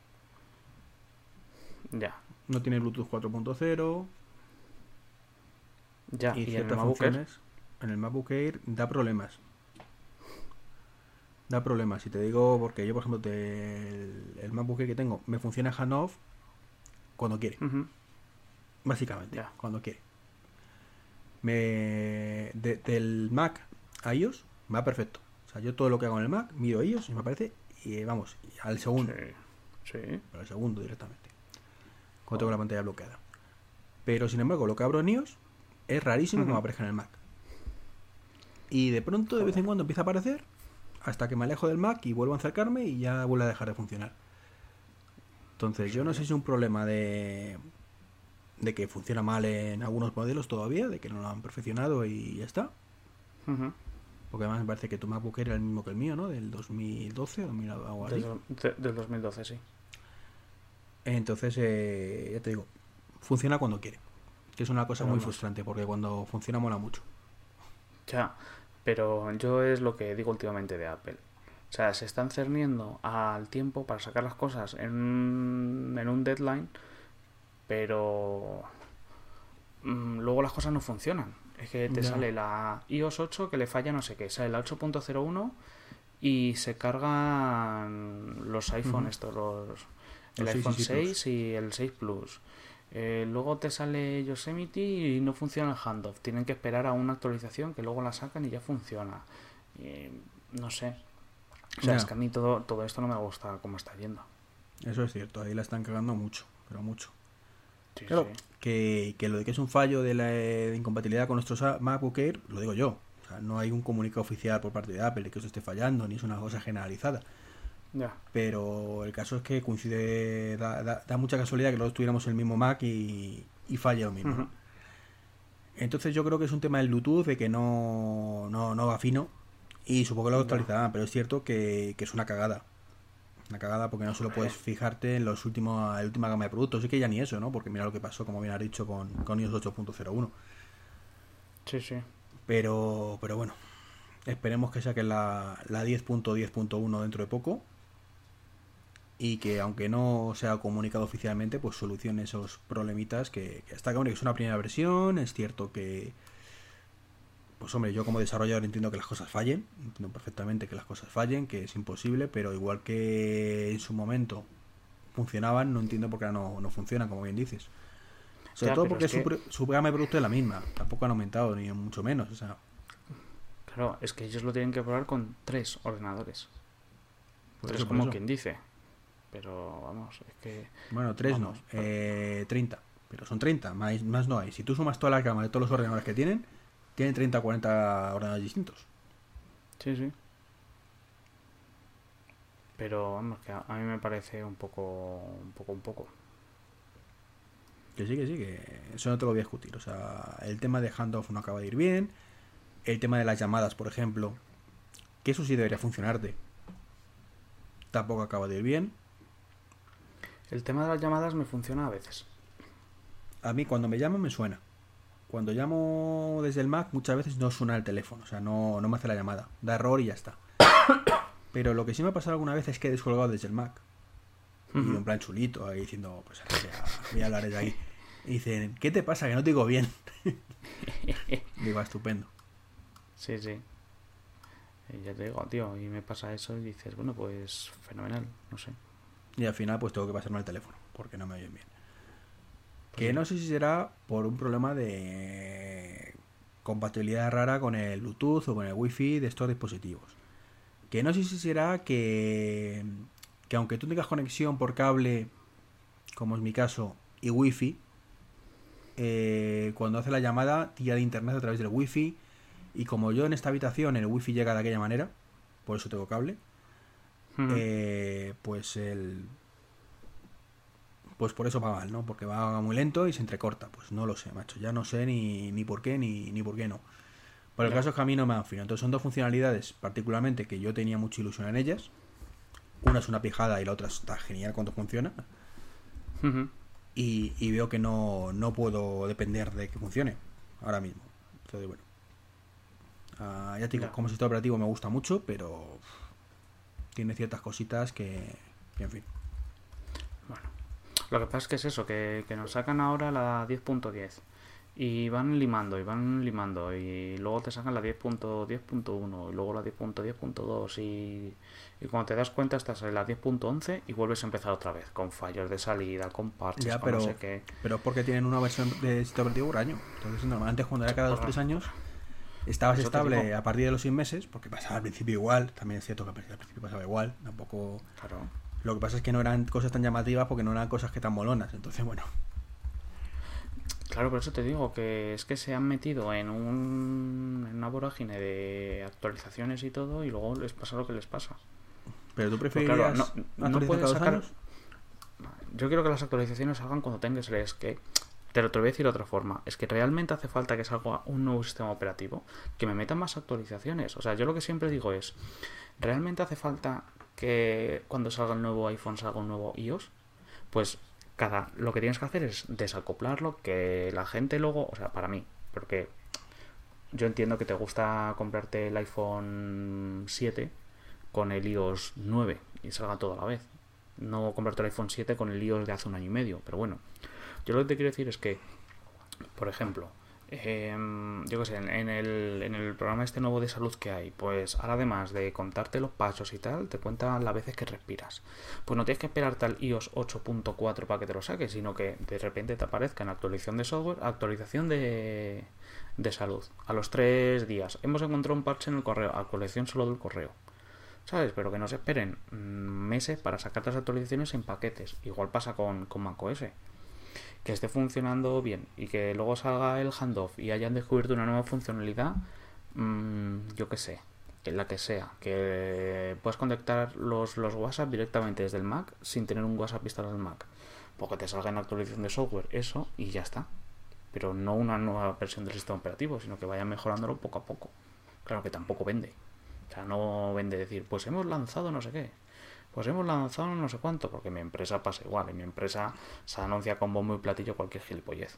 Speaker 2: Ya.
Speaker 1: No tiene Bluetooth 4.0.
Speaker 2: Ya,
Speaker 1: y ciertas funciones. En el MacBook Air da problemas. Si te digo, porque yo, por ejemplo, el MacBook Air que tengo me funciona Handoff cuando quiere. Básicamente, cuando quiere. Del Mac a iOS me va perfecto. O sea, yo todo lo que hago en el Mac, miro iOS y me aparece, y vamos, al segundo.
Speaker 2: Sí.
Speaker 1: Pero al segundo directamente. Cuando tengo la pantalla bloqueada. Pero sin embargo, lo que abro en iOS es rarísimo que me aparezca en el Mac. Y de pronto, de vez en cuando empieza a aparecer, hasta que me alejo del Mac y vuelvo a acercarme y ya vuelve a dejar de funcionar. Entonces, yo no sé si es un problema de que funciona mal en algunos modelos todavía, de que no lo han perfeccionado y ya está. Porque además me parece que tu MacBook era el mismo que el mío, ¿no? Del 2012 o algo así.
Speaker 2: Del 2012, sí.
Speaker 1: Entonces, ya te digo, funciona cuando quiere. Que es una cosa muy frustrante, porque cuando funciona mola mucho.
Speaker 2: Ya, Pero yo es lo que digo últimamente de Apple. O sea, se están cerniendo al tiempo para sacar las cosas en un deadline, pero luego las cosas no funcionan. Es que te
Speaker 1: Ya.
Speaker 2: sale la iOS 8 que le falla no sé qué, sale la 8.01 y se cargan los iPhone
Speaker 1: Ujú.
Speaker 2: estos, el
Speaker 1: Los 6 y
Speaker 2: iPhone
Speaker 1: 6 Plus.
Speaker 2: 6 y el 6 Plus. Luego te sale Yosemite y no funciona el handoff. Tienen que esperar a una actualización que luego la sacan y ya funciona. No sé. O sea, es
Speaker 1: Ya,
Speaker 2: que a mí todo esto no me gusta cómo está yendo.
Speaker 1: eso es cierto, ahí la están cagando mucho, pero mucho.
Speaker 2: Sí, sí.
Speaker 1: Claro, que lo de que es un fallo de la de incompatibilidad con nuestros MacBook Air, lo digo yo. O sea, no hay un comunicado oficial por parte de Apple de que eso esté fallando, ni es una cosa generalizada.
Speaker 2: Ya.
Speaker 1: Pero el caso es que coincide, da mucha casualidad que todos tuviéramos el mismo Mac y falle lo mismo, ¿no?
Speaker 2: Ujú.
Speaker 1: Entonces yo creo que es un tema del Bluetooth, de que no va fino. Y supongo que lo
Speaker 2: Ya.
Speaker 1: actualizarán, pero es cierto que es una cagada. Una cagada porque no solo puedes
Speaker 2: Hombre.
Speaker 1: fijarte en la última gama de productos. Es que ya ni eso, ¿no? Porque mira lo que pasó, como bien has dicho, con iOS 8.01.
Speaker 2: Sí, sí.
Speaker 1: Pero bueno, esperemos que saquen la 10.10.1 dentro de poco. Y que aunque no sea comunicado oficialmente, pues solucione esos problemitas que hasta que es una primera versión. Es cierto que, pues hombre, yo como desarrollador entiendo que las cosas fallen, entiendo perfectamente que las cosas fallen, que es imposible, pero igual que en su momento funcionaban, no entiendo por qué ahora no funcionan, como bien dices. Sobre
Speaker 2: Ya,
Speaker 1: todo
Speaker 2: pero
Speaker 1: porque
Speaker 2: es que,
Speaker 1: su gama de productos es la misma, tampoco han aumentado, ni mucho menos. O sea,
Speaker 2: claro, es que ellos lo tienen que probar con 3 ordenadores.
Speaker 1: por
Speaker 2: Tres
Speaker 1: eso, por
Speaker 2: como
Speaker 1: eso.
Speaker 2: quien dice. Pero vamos, es que,
Speaker 1: Bueno, tres no,
Speaker 2: vamos, pero-
Speaker 1: 30. Pero son 30, más no hay. Si tú sumas toda la gama de todos los ordenadores que tienen 30 o 40 ordenadores distintos.
Speaker 2: sí, sí. Pero vamos, que a mí me parece un poco.
Speaker 1: Que sí, que eso no te lo voy a discutir. O sea, el tema de handoff no acaba de ir bien. El tema de las llamadas, por ejemplo, que eso sí debería funcionarte, tampoco acaba de ir bien.
Speaker 2: El tema de las llamadas me funciona a veces.
Speaker 1: A mí cuando me llaman me suena. Cuando llamo desde el Mac muchas veces no suena el teléfono, o sea, no me hace la llamada. Da error y ya está. Pero lo que sí me ha pasado alguna vez es que he descolgado desde el Mac. Y
Speaker 2: Ujú.
Speaker 1: en plan chulito, ahí diciendo, pues voy a hablar desde ahí. Y dicen, ¿qué te pasa? Que no te digo bien. Digo, "Ah, estupendo".
Speaker 2: Sí, sí. Y ya te digo, tío, y me pasa eso y dices, bueno, pues fenomenal, no sé.
Speaker 1: Y al final pues tengo que pasarme el teléfono, porque no me oyen bien.
Speaker 2: Pues
Speaker 1: Que
Speaker 2: sí.
Speaker 1: no sé si será por un problema de compatibilidad rara con el Bluetooth o con el Wi-Fi de estos dispositivos. Que no sé si será que aunque tú tengas conexión por cable, como es mi caso, y Wi-Fi, cuando hace la llamada tira de internet a través del Wi-Fi. Y como yo en esta habitación el Wi-Fi llega de aquella manera, por eso tengo cable,
Speaker 2: Ujú.
Speaker 1: pues pues por eso va mal, ¿no? Porque va muy lento y se entrecorta. Pues no lo sé, macho. Ya no sé ni por qué ni por qué no. Pero el
Speaker 2: Ya.
Speaker 1: caso es que a mí no me dan fino. Entonces son dos funcionalidades, particularmente, que yo tenía mucha ilusión en ellas. Una es una pijada y la otra está genial cuando funciona.
Speaker 2: Ujú.
Speaker 1: Y veo que no puedo depender de que funcione ahora mismo. Entonces, bueno. Ya te digo,
Speaker 2: Ya.
Speaker 1: como sistema operativo me gusta mucho, pero tiene ciertas cositas en fin.
Speaker 2: Bueno. Lo que pasa es que es eso, que nos sacan ahora la 10.10 y van limando y luego te sacan la 10.10.1 y luego la 10.10.2 y cuando te das cuenta estás en la 10.11 y vuelves a empezar otra vez con fallos de salida, con parches,
Speaker 1: Ya,
Speaker 2: con no sé qué.
Speaker 1: pero es porque tienen una versión de sistema operativo por año. Entonces, normalmente cuando era cada
Speaker 2: Por,
Speaker 1: 2 3 años,
Speaker 2: por
Speaker 1: estabas
Speaker 2: eso te digo,
Speaker 1: estable a partir de los 6 meses, porque pasaba al principio igual. También es cierto que al principio pasaba igual. Tampoco.
Speaker 2: claro.
Speaker 1: Lo que pasa es que no eran cosas tan llamativas porque no eran cosas que tan molonas. Entonces, bueno.
Speaker 2: Claro, por eso te digo que es que se han metido en una vorágine de actualizaciones y todo y luego les pasa lo que les pasa.
Speaker 1: Pero tú
Speaker 2: Pues claro, no,
Speaker 1: preferirías
Speaker 2: no
Speaker 1: actualizar
Speaker 2: puedes
Speaker 1: cada 2
Speaker 2: sacar.
Speaker 1: años.
Speaker 2: Yo quiero que las actualizaciones salgan cuando tengas el. Es que. Te lo voy a decir de otra forma. Es que realmente hace falta que salga un nuevo sistema operativo. Que me metan más actualizaciones. O sea, yo lo que siempre digo es. ¿Realmente hace falta que cuando salga el nuevo iPhone salga un nuevo iOS? Pues lo que tienes que hacer es desacoplarlo. Que la gente luego. O sea, para mí. Porque yo entiendo que te gusta comprarte el iPhone 7 con el iOS 9 y salga todo a la vez. No comprarte el iPhone 7 con el iOS de hace un año y medio. Pero bueno, yo lo que te quiero decir es que, por ejemplo, yo qué sé, en el programa este nuevo de salud que hay, pues ahora además de contarte los pasos y tal, te cuenta las veces que respiras. Pues no tienes que esperarte al iOS 8.4 para que te lo saques, sino que de repente te aparezca en actualización de software, actualización de salud. A los 3 días hemos encontrado un parche en el correo, actualización solo del correo. ¿Sabes? Pero que no se esperen meses para sacar las actualizaciones en paquetes. Igual pasa con macOS. Que esté funcionando bien y que luego salga el handoff y hayan descubierto una nueva funcionalidad, yo qué sé, en la que sea, que puedas conectar los WhatsApp directamente desde el Mac sin tener un WhatsApp instalado en el Mac. Porque te salga en actualización de software, eso, y ya está. Pero no una nueva versión del sistema operativo, sino que vayan mejorándolo poco a poco. Claro que tampoco vende. O sea, no vende decir, pues hemos lanzado no sé qué. Pues hemos lanzado no sé cuánto, porque mi empresa pasa igual. En mi empresa se anuncia con bombo y platillo cualquier gilipollez.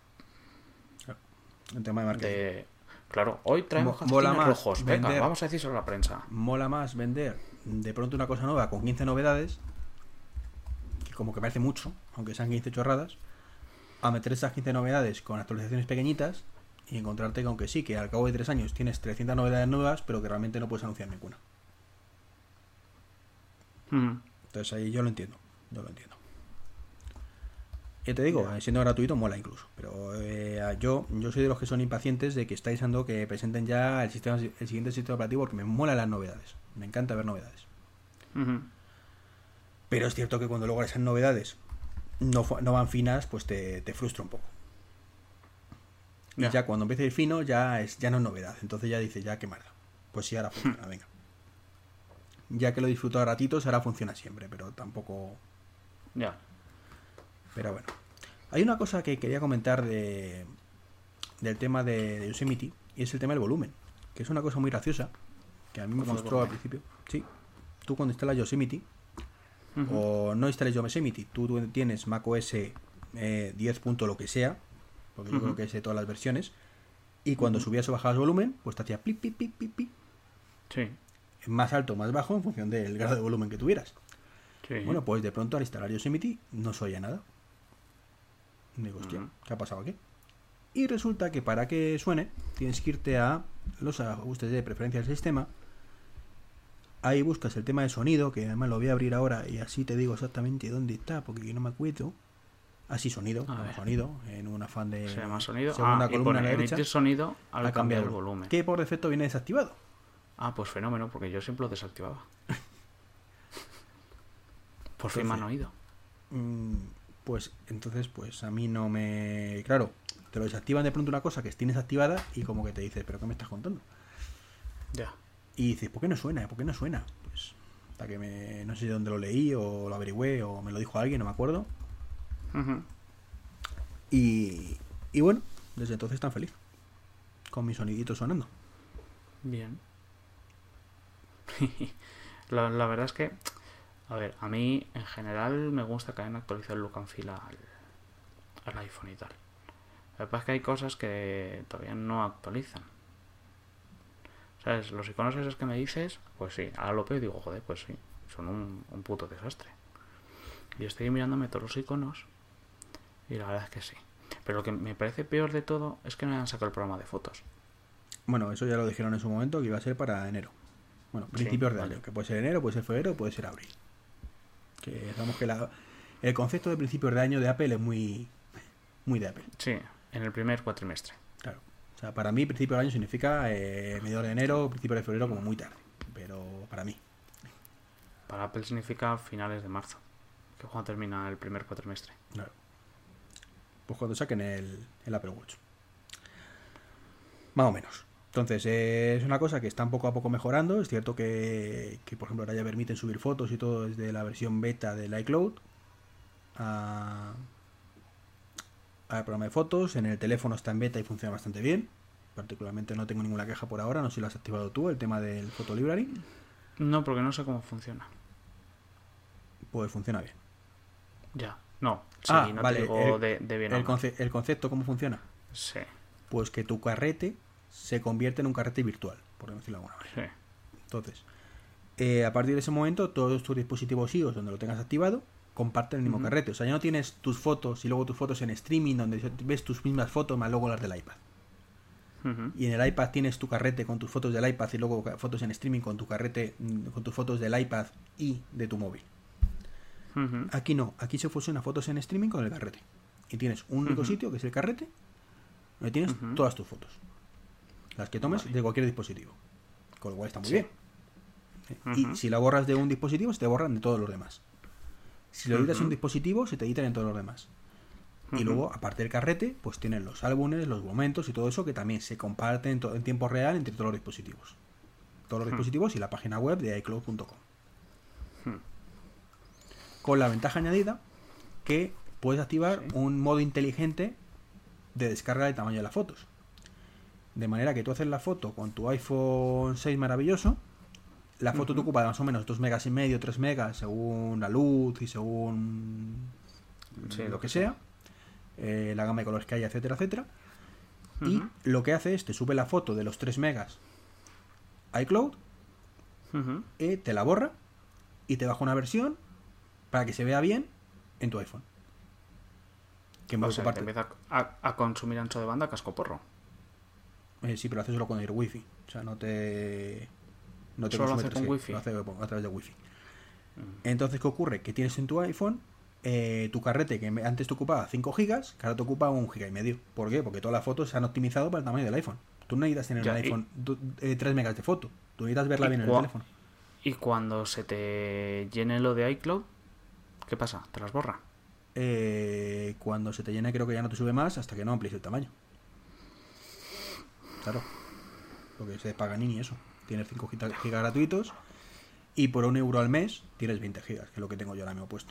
Speaker 1: El tema de marketing.
Speaker 2: Claro, hoy traemos calcetines rojos. Venga,
Speaker 1: vender,
Speaker 2: vamos a decir sobre la prensa.
Speaker 1: Mola más vender de pronto una cosa nueva con 15 novedades, que como que parece mucho, aunque sean 15 chorradas, a meter esas 15 novedades con actualizaciones pequeñitas y encontrarte con que sí, que al cabo de 3 años tienes 300 novedades nuevas, pero que realmente no puedes anunciar ninguna. Entonces ahí yo lo entiendo. Ya te digo, siendo gratuito mola incluso. Pero yo soy de los que son impacientes de que estáis dando que presenten ya el siguiente sistema operativo, porque me molan las novedades. Me encanta ver novedades. Pero es cierto que cuando luego esas novedades no van finas, pues te frustra un poco. Y ya cuando empieza a ir fino, ya no es novedad. Entonces ya dices, ya qué mierda. Pues sí, ahora funciona, venga. Ya que lo disfruto a ratitos, ahora funciona siempre, pero tampoco...
Speaker 2: Ya.
Speaker 1: Pero bueno. Hay una cosa que quería comentar del tema de Yosemite, y es el tema del volumen, que es una cosa muy graciosa, que a mí me frustró al principio. Sí. Tú cuando instalas Yosemite, o no instales Yosemite, tú tienes macOS 10. Lo que sea, porque yo creo que es de todas las versiones, y cuando subías o bajabas volumen, pues te hacía pip, pip, pip, pip, pip.
Speaker 2: Sí.
Speaker 1: Más alto o más bajo en función del grado de volumen que tuvieras.
Speaker 2: Sí.
Speaker 1: Bueno, pues de pronto al instalar Yosemite no se oía nada. Y digo, hostia, ¿qué ha pasado aquí? Y resulta que para que suene tienes que irte a los ajustes de preferencia del sistema. Ahí buscas el tema de sonido, que además lo voy a abrir ahora y así te digo exactamente dónde está, porque yo no me acuerdo. Así sonido, en un afán de...
Speaker 2: Se llama sonido.
Speaker 1: Segunda columna a la
Speaker 2: emitir
Speaker 1: derecha,
Speaker 2: sonido al cambiar el volumen.
Speaker 1: Que por defecto viene desactivado.
Speaker 2: Pues fenómeno, porque yo siempre lo desactivaba. Por fin me han oído.
Speaker 1: Pues entonces, pues a mí no me... Claro, te lo desactivan de pronto una cosa que tienes activada y como que te dices, ¿pero qué me estás contando?
Speaker 2: Ya.
Speaker 1: Y dices, ¿por qué no suena? ¿Por qué no suena? Pues hasta que no sé de dónde lo leí o lo averigüé o me lo dijo alguien, no me acuerdo. Y bueno, desde entonces tan feliz con mi sonidito sonando.
Speaker 2: Bien. la verdad es que, a ver, a mí en general me gusta que hayan actualizado el look and feel al iPhone y tal. Lo que pasa es que hay cosas que todavía no actualizan. ¿Sabes? Los iconos esos que me dices, pues sí, ahora lo veo y digo, joder, pues sí, son un puto desastre. Y estoy mirándome todos los iconos y la verdad es que sí. Pero lo que me parece peor de todo es que no hayan sacado el programa de fotos.
Speaker 1: Bueno, eso ya lo dijeron en su momento, que iba a ser para enero. Bueno, principios de año, que puede ser enero, puede ser febrero, puede ser abril. Que digamos que el concepto de principios de año de Apple es muy de Apple.
Speaker 2: Sí, en el primer cuatrimestre.
Speaker 1: Claro. O sea, para mí principio de año significa mediados de enero, principio de febrero como muy tarde. Pero para mí.
Speaker 2: Para Apple significa finales de marzo, que es cuando termina el primer cuatrimestre.
Speaker 1: Claro. Pues cuando saquen el Apple Watch. Más o menos. Entonces, es una cosa que están poco a poco mejorando. Es cierto que por ejemplo, ahora ya permiten subir fotos y todo desde la versión beta del iCloud al programa de fotos. En el teléfono está en beta y funciona bastante bien. Particularmente no tengo ninguna queja por ahora. No sé si lo has activado tú, el tema del Photo Library.
Speaker 2: No, porque no sé cómo funciona.
Speaker 1: Pues funciona bien.
Speaker 2: Ya, no. Sí, no
Speaker 1: vale.
Speaker 2: te digo de bien
Speaker 1: el concepto, ¿cómo funciona?
Speaker 2: Sí.
Speaker 1: Pues que tu carrete se convierte en un carrete virtual, por decirlo de alguna manera.
Speaker 2: Sí.
Speaker 1: Entonces, a partir de ese momento, todos tus dispositivos iOS donde lo tengas activado comparten el mismo carrete. O sea, ya no tienes tus fotos y luego tus fotos en streaming donde ves tus mismas fotos más luego las del iPad. Y en el iPad tienes tu carrete con tus fotos del iPad y luego fotos en streaming con tu carrete con tus fotos del iPad y de tu móvil. Aquí no, aquí se fusiona fotos en streaming con el carrete. Y tienes un único sitio que es el carrete donde tienes todas tus fotos. Las que tomes de cualquier dispositivo. Con lo cual está muy bien. Y si la borras de un dispositivo, se te borran de todos los demás. Si lo editas en un dispositivo, se te editan en todos los demás. Y luego, aparte del carrete, pues tienen los álbumes, los momentos y todo eso que también se comparten en tiempo real entre todos los dispositivos. Todos los dispositivos y la página web de iCloud.com. Con la ventaja añadida que puedes activar un modo inteligente de descarga del tamaño de las fotos. De manera que tú haces la foto con tu iPhone 6 maravilloso. La foto te ocupa más o menos 2,5 megas, 3 megas, según la luz y según lo que sea. La gama de colores que haya, etcétera, etcétera. Y lo que hace es, te sube la foto de los 3 megas a iCloud, te la borra y te baja una versión para que se vea bien en tu iPhone. Que
Speaker 2: o sea, te empieza a consumir ancho de banda cascoporro.
Speaker 1: Sí, pero lo hace solo con el Wi-Fi. O sea, no te
Speaker 2: solo lo hace con Wi-Fi.
Speaker 1: Lo hace a través de Wi-Fi. Entonces, ¿qué ocurre? Que tienes en tu iPhone tu carrete que antes te ocupaba 5 gigas, que ahora te ocupa 1,5 GB. ¿Por qué? Porque todas las fotos se han optimizado para el tamaño del iPhone. Tú no necesitas tener un iPhone 3 megas de foto. Tú necesitas verla bien en el teléfono.
Speaker 2: Y cuando se te llene lo de iCloud, ¿qué pasa? ¿Te las borra?
Speaker 1: Cuando se te llene creo que ya no te sube más hasta que no amplíes el tamaño. Claro. Lo que se paga Nini eso. Tienes 5 gigas gratuitos y por €1 al mes tienes 20 gigas, que es lo que tengo yo ahora mismo puesto.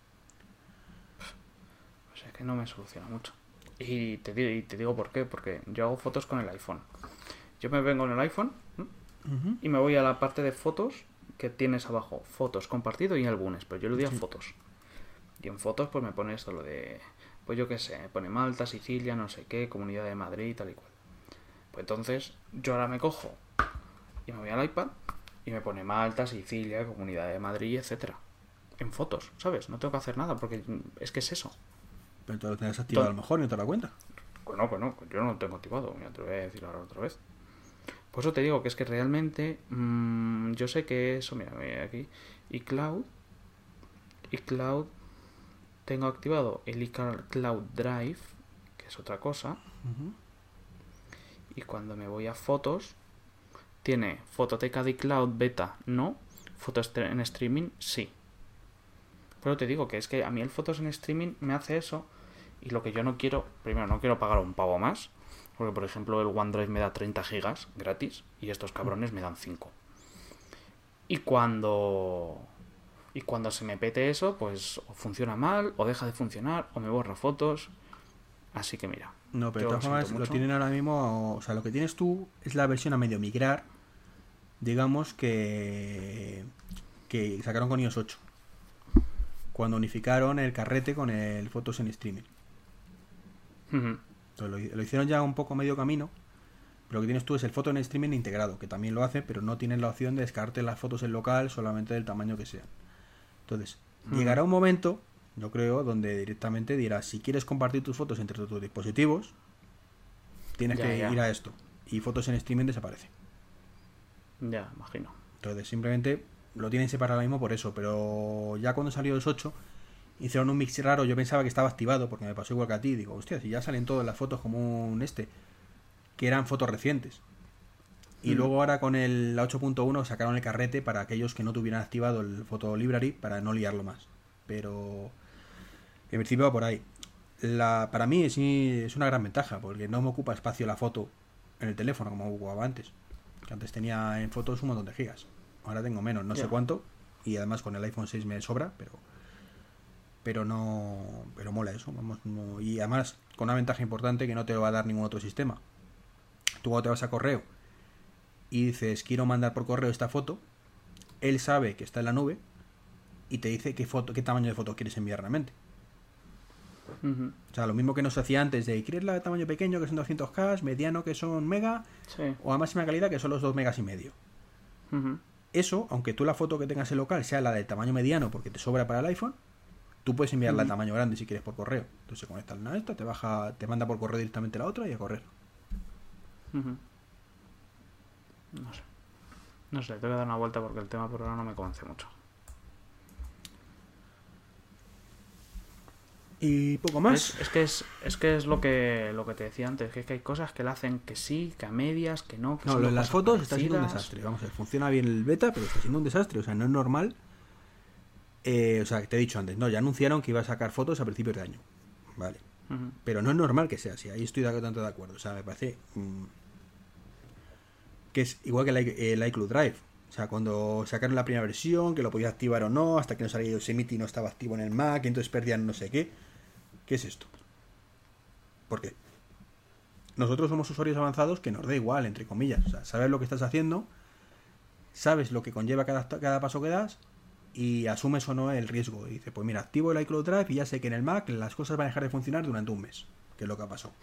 Speaker 2: O sea, que no me soluciona mucho. Y te digo por qué. Porque yo hago fotos con el iPhone. Yo me vengo en el iPhone y me voy a la parte de fotos que tienes abajo. Fotos, compartido y álbumes. Pero yo le doy a fotos. Y en fotos pues me pone esto lo de... Pues yo qué sé, me pone Malta, Sicilia, no sé qué, Comunidad de Madrid, tal y cual. Pues entonces yo ahora me cojo y me voy al iPad y me pone Malta, Sicilia, Comunidad de Madrid, etcétera. En fotos, ¿sabes? No tengo que hacer nada porque es que es eso.
Speaker 1: Pero tú lo tienes activado a lo mejor y no te das cuenta.
Speaker 2: Pues no, yo no lo tengo activado. Mira, te lo voy a decir ahora otra vez. Por eso te digo que es que realmente yo sé que eso, mira aquí, iCloud, tengo activado el iCloud Drive, que es otra cosa. Y cuando me voy a fotos, tiene fototeca de iCloud beta, no. Fotos en streaming, sí. Pero te digo que es que a mí el fotos en streaming me hace eso. Y lo que yo no quiero, primero no quiero pagar un pavo más. Porque por ejemplo el OneDrive me da 30 gigas gratis. Y estos cabrones me dan 5. Y cuando se me pete eso, pues o funciona mal, o deja de funcionar, o me borra fotos. Así que mira.
Speaker 1: No, pero de todas formas lo tienen ahora mismo. O sea, lo que tienes tú es la versión a medio migrar. Digamos que sacaron con iOS 8. Cuando unificaron el carrete con el fotos en streaming. Entonces lo hicieron ya un poco a medio camino. Pero lo que tienes tú es el foto en streaming integrado, que también lo hace, pero no tienes la opción de descargarte las fotos en local solamente del tamaño que sean. Entonces, llegará un momento, yo creo, donde directamente dirás, si quieres compartir tus fotos entre tus dispositivos, tienes que ir a esto. Y fotos en streaming desaparece.
Speaker 2: Ya, imagino.
Speaker 1: Entonces, simplemente lo tienen separado ahora mismo por eso. Pero ya cuando salió el 8, hicieron un mix raro. Yo pensaba que estaba activado, porque me pasó igual que a ti. Digo, hostia, si ya salen todas las fotos como un que eran fotos recientes. Y luego ahora con el 8.1 sacaron el carrete para aquellos que no tuvieran activado el Photo Library para no liarlo más. Pero en principio va por ahí. Para mí sí es una gran ventaja, porque no me ocupa espacio la foto en el teléfono como ocupaba antes. Que antes tenía en fotos un montón de gigas. Ahora tengo menos, no sé cuánto. Y además con el iPhone 6 me sobra, pero mola eso. Vamos, no, y además con una ventaja importante que no te lo va a dar ningún otro sistema. Tú cuando te vas a correo y dices quiero mandar por correo esta foto, él sabe que está en la nube y te dice qué tamaño de foto quieres enviar realmente.
Speaker 2: Ujú.
Speaker 1: O sea, lo mismo que nos hacía antes de ¿quieres la de tamaño pequeño que son 200K, mediano que son mega
Speaker 2: Sí.
Speaker 1: o a máxima calidad que son los 2 megas y medio?
Speaker 2: Ujú.
Speaker 1: Eso, aunque tú la foto que tengas en local sea la de tamaño mediano porque te sobra para el iPhone, tú puedes enviarla de
Speaker 2: Ujú.
Speaker 1: tamaño grande si quieres por correo. Entonces se conecta a esta, te manda por correo directamente la otra y a correr.
Speaker 2: Ujú. No sé. No sé, tengo que dar una vuelta porque el tema por ahora no me convence mucho.
Speaker 1: Y poco más.
Speaker 2: Es que es lo que te decía antes, que es que hay cosas que le hacen que sí, que a medias, que no, que
Speaker 1: No,
Speaker 2: son
Speaker 1: lo de
Speaker 2: dos
Speaker 1: las
Speaker 2: cosas
Speaker 1: fotos está siendo un
Speaker 2: parecidas.
Speaker 1: desastre. Vamos a ver, funciona bien el beta, pero está siendo un desastre. O sea, no es normal. O sea, que te he dicho antes, no, ya anunciaron que iba a sacar fotos a principios de año. Vale.
Speaker 2: Ujú.
Speaker 1: Pero no es normal que sea así. Ahí estoy tanto de acuerdo. O sea, me parece que es igual que el iCloud Drive. O sea, cuando sacaron la primera versión, que lo podías activar o no, hasta que no salía Yosemite y no estaba activo en el Mac, y entonces perdían no sé qué. ¿Qué es esto? ¿Por qué? Nosotros somos usuarios avanzados que nos da igual, entre comillas. O sea, sabes lo que estás haciendo, sabes lo que conlleva cada paso que das y asumes o no el riesgo. Y dices, pues mira, activo el iCloud Drive y ya sé que en el Mac las cosas van a dejar de funcionar durante un mes, que es lo que ha pasado.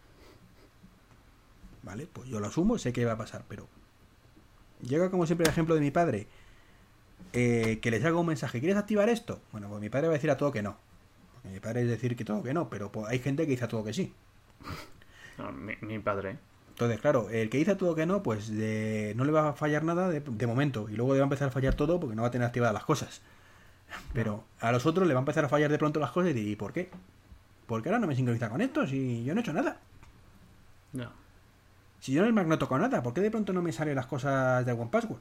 Speaker 1: Vale, pues yo lo asumo, sé que va a pasar, pero llega como siempre el ejemplo de mi padre, que les haga un mensaje, ¿quieres activar esto? Bueno, pues mi padre va a decir a todo que no. Porque mi padre es decir que todo que no, pero pues, hay gente que dice a todo que sí.
Speaker 2: No, mi padre.
Speaker 1: Entonces, claro, el que dice a todo que no, pues no le va a fallar nada de momento. Y luego le va a empezar a fallar todo porque no va a tener activadas las cosas. Pero a los otros le va a empezar a fallar de pronto las cosas y ¿por qué? Porque ahora no me sincroniza con esto si yo no he hecho nada.
Speaker 2: No.
Speaker 1: Si yo en el Mac no toco nada, ¿por qué de pronto no me salen las cosas de OnePassword?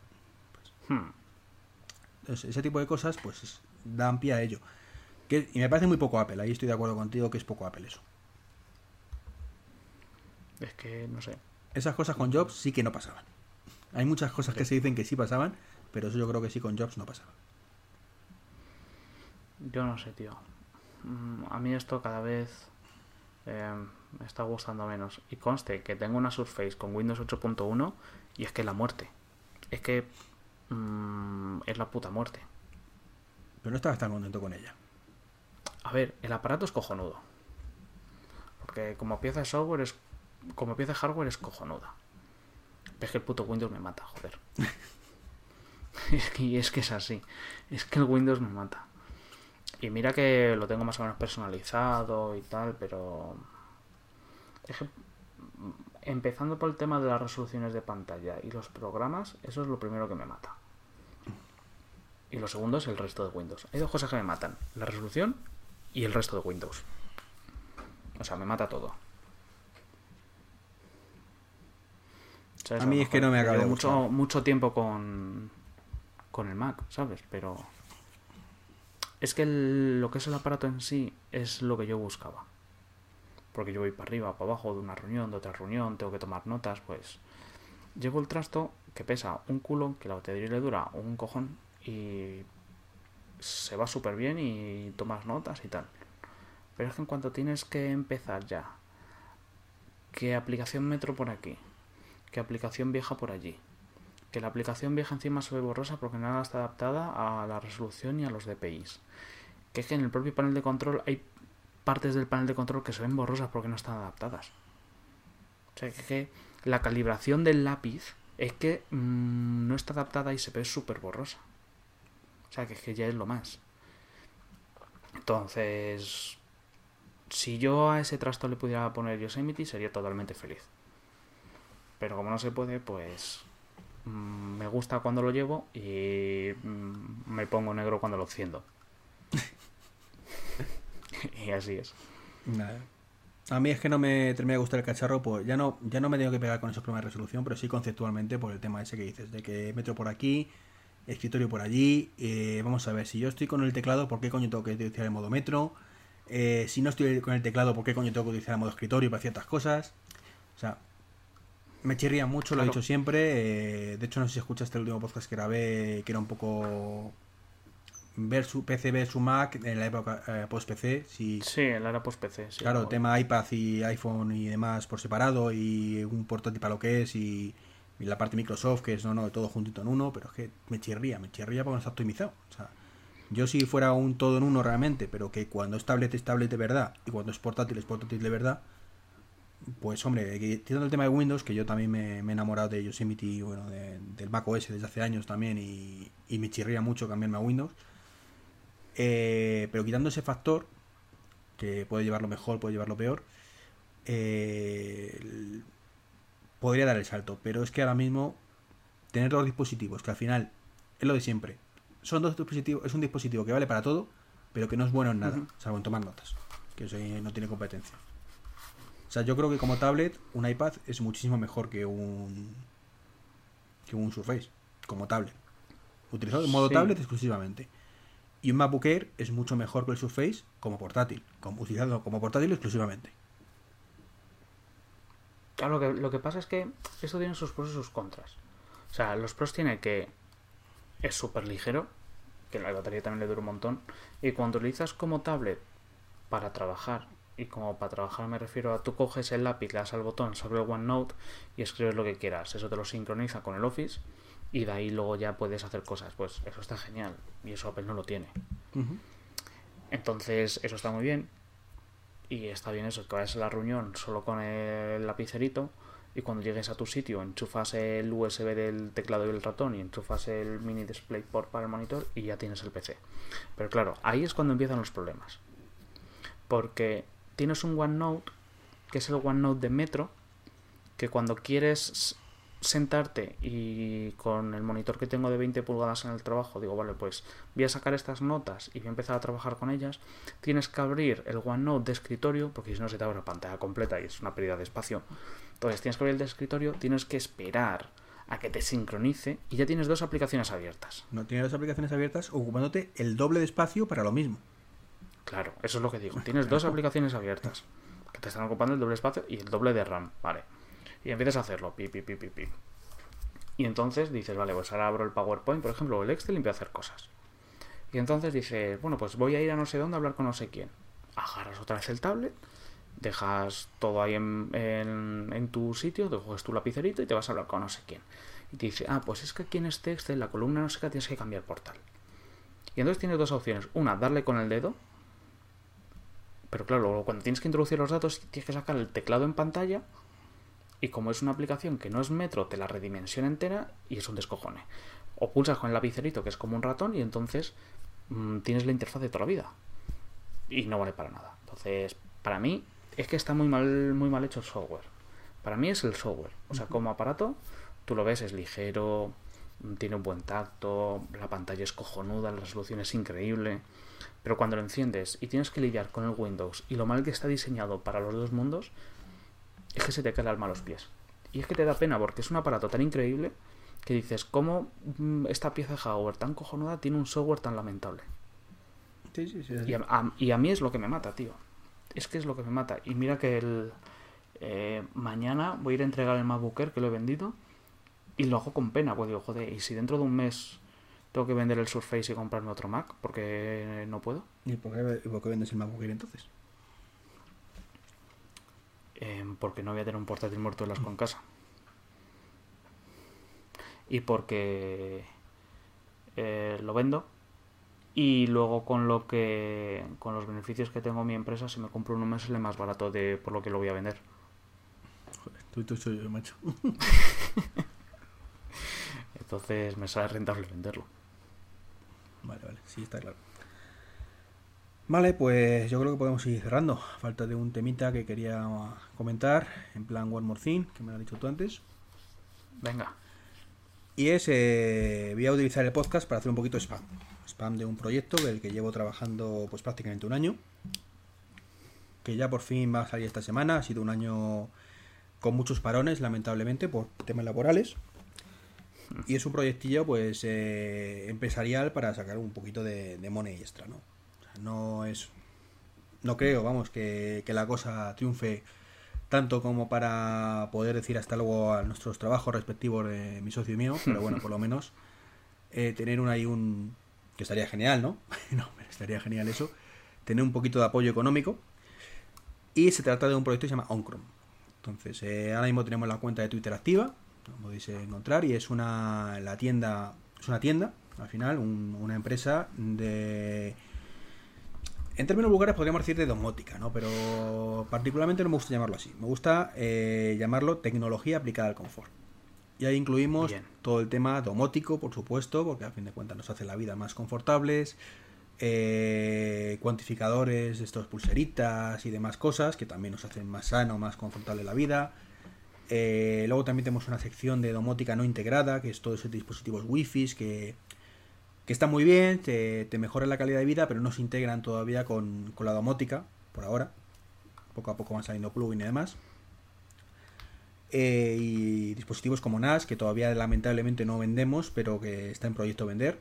Speaker 1: Entonces, ese tipo de cosas pues dan pie a ello. Y me parece muy poco Apple, ahí estoy de acuerdo contigo que es poco Apple eso.
Speaker 2: Es que no sé.
Speaker 1: Esas cosas con Jobs sí que no pasaban. Hay muchas cosas que se dicen que sí pasaban, pero eso yo creo que sí con Jobs no pasaba.
Speaker 2: Yo no sé, tío. A mí esto cada vez me está gustando menos. Y conste que tengo una Surface con Windows 8.1 y es que es la muerte. Es que es la puta muerte.
Speaker 1: Pero no estabas tan contento con ella.
Speaker 2: A ver, el aparato es cojonudo. Porque como pieza de software es... Como pieza de hardware es cojonuda. Pero es que el puto Windows me mata, joder. Y es que es así. Es que el Windows me mata. Y mira que lo tengo más o menos personalizado y tal, pero... Es que, empezando por el tema de las resoluciones de pantalla y los programas, eso es lo primero que me mata. Y lo segundo es el resto de Windows. Hay dos cosas que me matan. La resolución y el resto de Windows. O sea, me mata todo. ¿Sabes?
Speaker 1: A mí es que no me acaba de gustar.
Speaker 2: mucho tiempo con el Mac, ¿sabes? Pero es que lo que es el aparato en sí es lo que yo buscaba. Porque yo voy para arriba, para abajo, de una reunión, de otra reunión, tengo que tomar notas, pues llevo el trasto que pesa un culo, que la batería le dura un cojón y se va súper bien y tomas notas y tal. Pero es que en cuanto tienes que empezar ya, ¿qué aplicación metro por aquí? ¿Qué aplicación vieja por allí? Que la aplicación vieja encima se ve borrosa porque nada está adaptada a la resolución y a los DPIs. Que es que en el propio panel de control hay partes del panel de control que se ven borrosas porque no están adaptadas. O sea, que la calibración del lápiz es que no está adaptada y se ve súper borrosa. O sea, que ya es lo más. Entonces, si yo a ese trasto le pudiera poner Yosemite, sería totalmente feliz. Pero como no se puede, pues me gusta cuando lo llevo y me pongo negro cuando lo enciendo. Y así es.
Speaker 1: Nada. A mí es que no me termina de gustar el cacharro, pues ya no me tengo que pegar con esos problemas de resolución, pero sí conceptualmente por el tema ese que dices, de que metro por aquí, escritorio por allí. Vamos a ver, si yo estoy con el teclado, ¿por qué coño tengo que utilizar el modo metro? Si no estoy con el teclado, ¿por qué coño tengo que utilizar el modo escritorio para ciertas cosas? O sea, me chirría mucho,
Speaker 2: Claro.
Speaker 1: lo he dicho siempre. De hecho, no sé si escuchaste el último podcast que grabé, que era un poco PC versus Mac en la época post-PC. Si,
Speaker 2: Sí, el era post-PC. Sí,
Speaker 1: claro, tema iPad y iPhone y demás por separado, y un portátil para lo que es, y la parte Microsoft, que es todo juntito en uno, pero es que me chirría porque no está optimizado. O sea, Yo si fuera un todo en uno realmente, pero que cuando es tablet de verdad y cuando es portátil de verdad, pues hombre, quitando el tema de Windows, que yo también me he enamorado de Yosemite, bueno, del Mac OS desde hace años también y me chirría mucho cambiarme a Windows. Pero quitando ese factor, que puede llevarlo mejor, puede llevarlo peor, podría dar el salto. Pero es que ahora mismo tener dos dispositivos, que al final es lo de siempre. Son dos dispositivos, es un dispositivo que vale para todo, pero que no es bueno en nada, salvo en tomar notas, que eso no tiene competencia. O sea, yo creo que como tablet, un iPad es muchísimo mejor que un Surface, como tablet. Utilizado en modo tablet exclusivamente. Y un MacBook Air es mucho mejor que el Surface como portátil, utilizado como portátil exclusivamente.
Speaker 2: Claro, lo que pasa es que esto tiene sus pros y sus contras. O sea, los pros tiene que es súper ligero, que la batería también le dura un montón, y cuando utilizas como tablet para trabajar, y como para trabajar me refiero a tú coges el lápiz, le das al botón sobre el OneNote y escribes lo que quieras, eso te lo sincroniza con el Office y de ahí luego ya puedes hacer cosas, pues eso está genial y eso Apple no lo tiene. Entonces eso está muy bien y está bien eso, que vayas a la reunión solo con el lapicerito y cuando llegues a tu sitio enchufas el USB del teclado y el ratón y enchufas el mini DisplayPort para el monitor y ya tienes el PC. Pero claro, ahí es cuando empiezan los problemas, porque tienes un OneNote que es el OneNote de Metro, que cuando quieres sentarte y con el monitor que tengo de 20 pulgadas en el trabajo digo, vale, pues voy a sacar estas notas y voy a empezar a trabajar con ellas, tienes que abrir el OneNote de escritorio porque si no se te abre la pantalla completa y es una pérdida de espacio. Entonces tienes que abrir el de escritorio, tienes que esperar a que te sincronice y ya tienes dos aplicaciones abiertas.
Speaker 1: No tienes dos aplicaciones abiertas ocupándote el doble de espacio para lo mismo.
Speaker 2: Claro, eso es lo que digo. Tienes dos aplicaciones abiertas que te están ocupando el doble espacio y el doble de RAM, vale. Y empiezas a hacerlo, pi. Y entonces dices, vale, pues ahora abro el PowerPoint, por ejemplo, o el Excel y empiezo a hacer cosas. Y entonces dices, bueno, pues voy a ir a no sé dónde a hablar con no sé quién. Agarras otra vez el tablet, dejas todo ahí en tu sitio, te coges tu lapicerito y te vas a hablar con no sé quién. Y te dice, pues es que aquí en este Excel, la columna no sé qué, tienes que cambiar por tal. Y entonces tienes dos opciones. Una, darle con el dedo. Pero claro, luego cuando tienes que introducir los datos tienes que sacar el teclado en pantalla y como es una aplicación que no es Metro, te la redimensiona entera y es un descojone. O pulsas con el lapicerito que es como un ratón y entonces tienes la interfaz de toda la vida y no vale para nada. Entonces, para mí es que está muy mal hecho el software. Para mí es el software. O sea, como aparato, tú lo ves, es ligero, tiene un buen tacto, la pantalla es cojonuda, la resolución es increíble. Pero cuando lo enciendes y tienes que lidiar con el Windows y lo mal que está diseñado para los dos mundos, es que se te cae el alma a los pies. Y es que te da pena porque es un aparato tan increíble que dices, ¿cómo esta pieza de hardware tan cojonuda tiene un software tan lamentable?
Speaker 1: Sí.
Speaker 2: Y a mí es lo que me mata, tío. Es que es lo que me mata. Y mira que mañana voy a ir a entregar el MacBook Air que lo he vendido y lo hago con pena. Pues digo, joder, ¿y si dentro de un mes tengo que vender el Surface y comprarme otro Mac porque no puedo?
Speaker 1: ¿Y por qué vendes el MacBook Air entonces?
Speaker 2: Porque no voy a tener un portátil muerto de las con casa. Y porque lo vendo y luego con los beneficios que tengo en mi empresa, si me compro uno me sale más barato por lo que lo voy a vender.
Speaker 1: Joder, tú soy yo, macho.
Speaker 2: Entonces me sale rentable venderlo.
Speaker 1: Vale, sí, está claro. Vale, pues yo creo que podemos ir cerrando. Falta de un temita que quería comentar, en plan One More Thing, que me lo has dicho tú antes.
Speaker 2: Venga.
Speaker 1: Y es, voy a utilizar el podcast para hacer un poquito de spam. Spam de un proyecto del que llevo trabajando pues prácticamente un año. Que ya por fin va a salir esta semana. Ha sido un año con muchos parones, lamentablemente, por temas laborales. Y es un proyectillo pues empresarial para sacar un poquito de money extra, ¿no? O sea, no creo, vamos, que la cosa triunfe tanto como para poder decir hasta luego a nuestros trabajos respectivos de mi socio y mío, pero bueno, por lo menos tener que estaría genial, ¿no? No, pero estaría genial eso, tener un poquito de apoyo económico. Y se trata de un proyecto que se llama OnChrome. Entonces, ahora mismo tenemos la cuenta de Twitter activa, lo podéis encontrar, y es la tienda es una tienda, al final, una empresa de... En términos vulgares podríamos decir de domótica, ¿no? Pero particularmente no me gusta llamarlo así. Me gusta llamarlo tecnología aplicada al confort. Y ahí incluimos
Speaker 2: Bien.
Speaker 1: todo el tema domótico, por supuesto, porque a fin de cuentas nos hace la vida más confortables, cuantificadores, estos pulseritas y demás cosas, que también nos hacen más sano, más confortable la vida. Luego también tenemos una sección de domótica no integrada, que es todos esos dispositivos wifi que están muy bien, te mejoran la calidad de vida, pero no se integran todavía con la domótica, por ahora. Poco a poco van saliendo plugins y demás. Y dispositivos como NAS, que todavía lamentablemente no vendemos, pero que está en proyecto vender.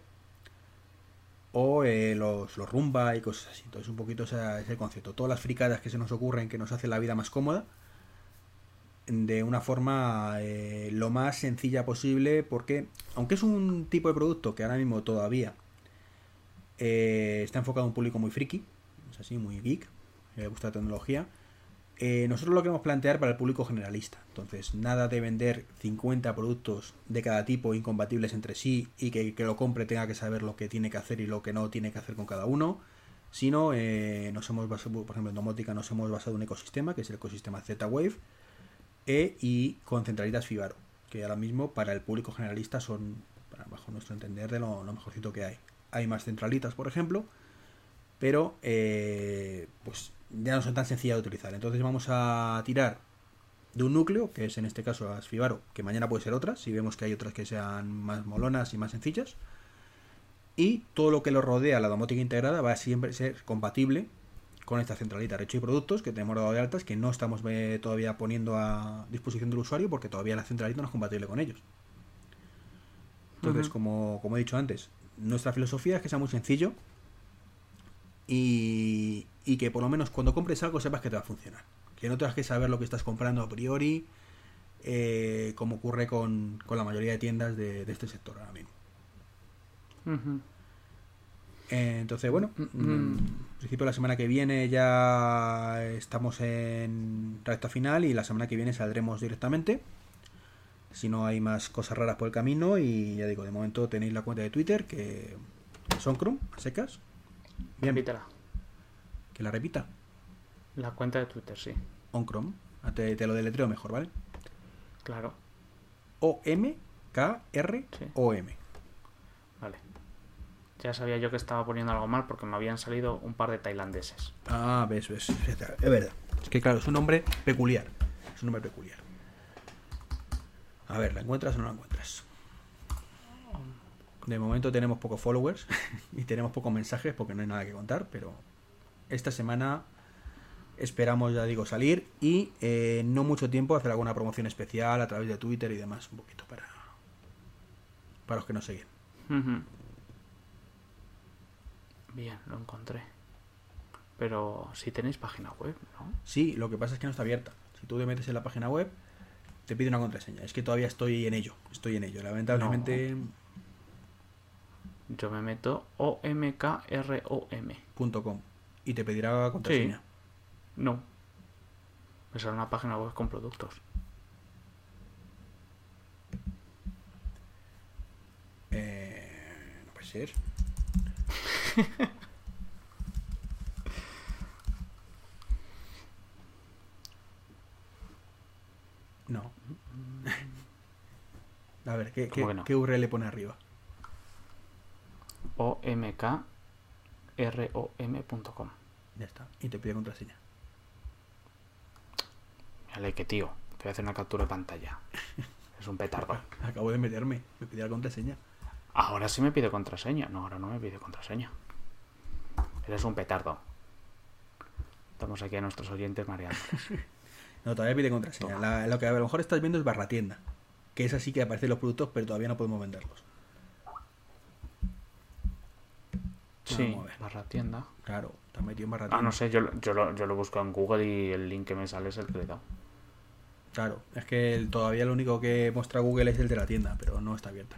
Speaker 1: O los Roomba y cosas así. Entonces un poquito ese concepto. Todas las fricadas que se nos ocurren que nos hacen la vida más cómoda, de una forma lo más sencilla posible, porque aunque es un tipo de producto que ahora mismo todavía está enfocado a un público muy friki, es así, muy geek, que le gusta la tecnología, nosotros lo queremos plantear para el público generalista. Entonces, nada de vender 50 productos de cada tipo incompatibles entre sí y que lo compre tenga que saber lo que tiene que hacer y lo que no tiene que hacer con cada uno, sino nos hemos basado, por ejemplo, en domótica nos hemos basado en un ecosistema, que es el ecosistema Z-Wave, y con centralitas Fibaro, que ahora mismo para el público generalista son, bajo nuestro entender, de lo mejorcito que hay. Hay más centralitas, por ejemplo, pero pues ya no son tan sencillas de utilizar. Entonces vamos a tirar de un núcleo, que es en este caso las Fibaro, que mañana puede ser otras, si vemos que hay otras que sean más molonas y más sencillas, y todo lo que lo rodea, la domótica integrada, va a siempre ser compatible con esta centralita. De hecho, hay productos que tenemos dado de altas que no estamos todavía poniendo a disposición del usuario porque todavía la centralita no es compatible con ellos. Entonces, como he dicho antes, nuestra filosofía es que sea muy sencillo y que por lo menos cuando compres algo sepas que te va a funcionar. Que no tengas que saber lo que estás comprando a priori, como ocurre con la mayoría de tiendas de este sector ahora mismo. Entonces, bueno, en principio la semana que viene ya estamos en recta final y la semana que viene saldremos directamente. Si no hay más cosas raras por el camino, y ya digo, de momento tenéis la cuenta de Twitter, que son Chrome, a secas. Bien.
Speaker 2: Repítela.
Speaker 1: Que la repita.
Speaker 2: La cuenta de Twitter, sí.
Speaker 1: On Chrome. Te lo deletreo mejor, ¿vale?
Speaker 2: Claro.
Speaker 1: OMKROM.
Speaker 2: Vale. Ya sabía yo que estaba poniendo algo mal porque me habían salido un par de tailandeses.
Speaker 1: Ah, ves. Es verdad. Es que claro, es un nombre peculiar. A ver, ¿la encuentras o no la encuentras? De momento tenemos pocos followers y tenemos pocos mensajes porque no hay nada que contar, pero esta semana esperamos, ya digo, salir y no mucho tiempo hacer alguna promoción especial a través de Twitter y demás, un poquito para los que nos siguen.
Speaker 2: Bien, lo encontré. Pero si tenéis página web, ¿no?
Speaker 1: Sí, lo que pasa es que no está abierta. Si tú te metes en la página web, te pide una contraseña. Es que todavía estoy en ello. Lamentablemente.
Speaker 2: No. Yo me meto omkrom.com
Speaker 1: y te pedirá contraseña.
Speaker 2: Sí. No. Esa es una página web con productos.
Speaker 1: No puede ser. No. A ver, ¿qué URL le pone arriba?
Speaker 2: omkrom.com.
Speaker 1: Ya está. Y te pide contraseña.
Speaker 2: Mírale que tío. Te voy a hacer una captura de pantalla. Es un petardo.
Speaker 1: Acabo de meterme. Me pide la contraseña.
Speaker 2: Ahora sí me pide contraseña. No, ahora no me pide contraseña. Eres un petardo. Estamos aquí a nuestros oyentes mareando.
Speaker 1: No, todavía pide contraseña. Lo que a lo mejor estás viendo es barra tienda. Que es así que aparecen los productos, pero todavía no podemos venderlos.
Speaker 2: Sí, barra tienda.
Speaker 1: Claro, está metido en barra tienda.
Speaker 2: Ah, no sé, yo lo busco en Google y el link que me sale es el que le he dado.
Speaker 1: Claro, es que todavía lo único que muestra Google es el de la tienda, pero no está abierta.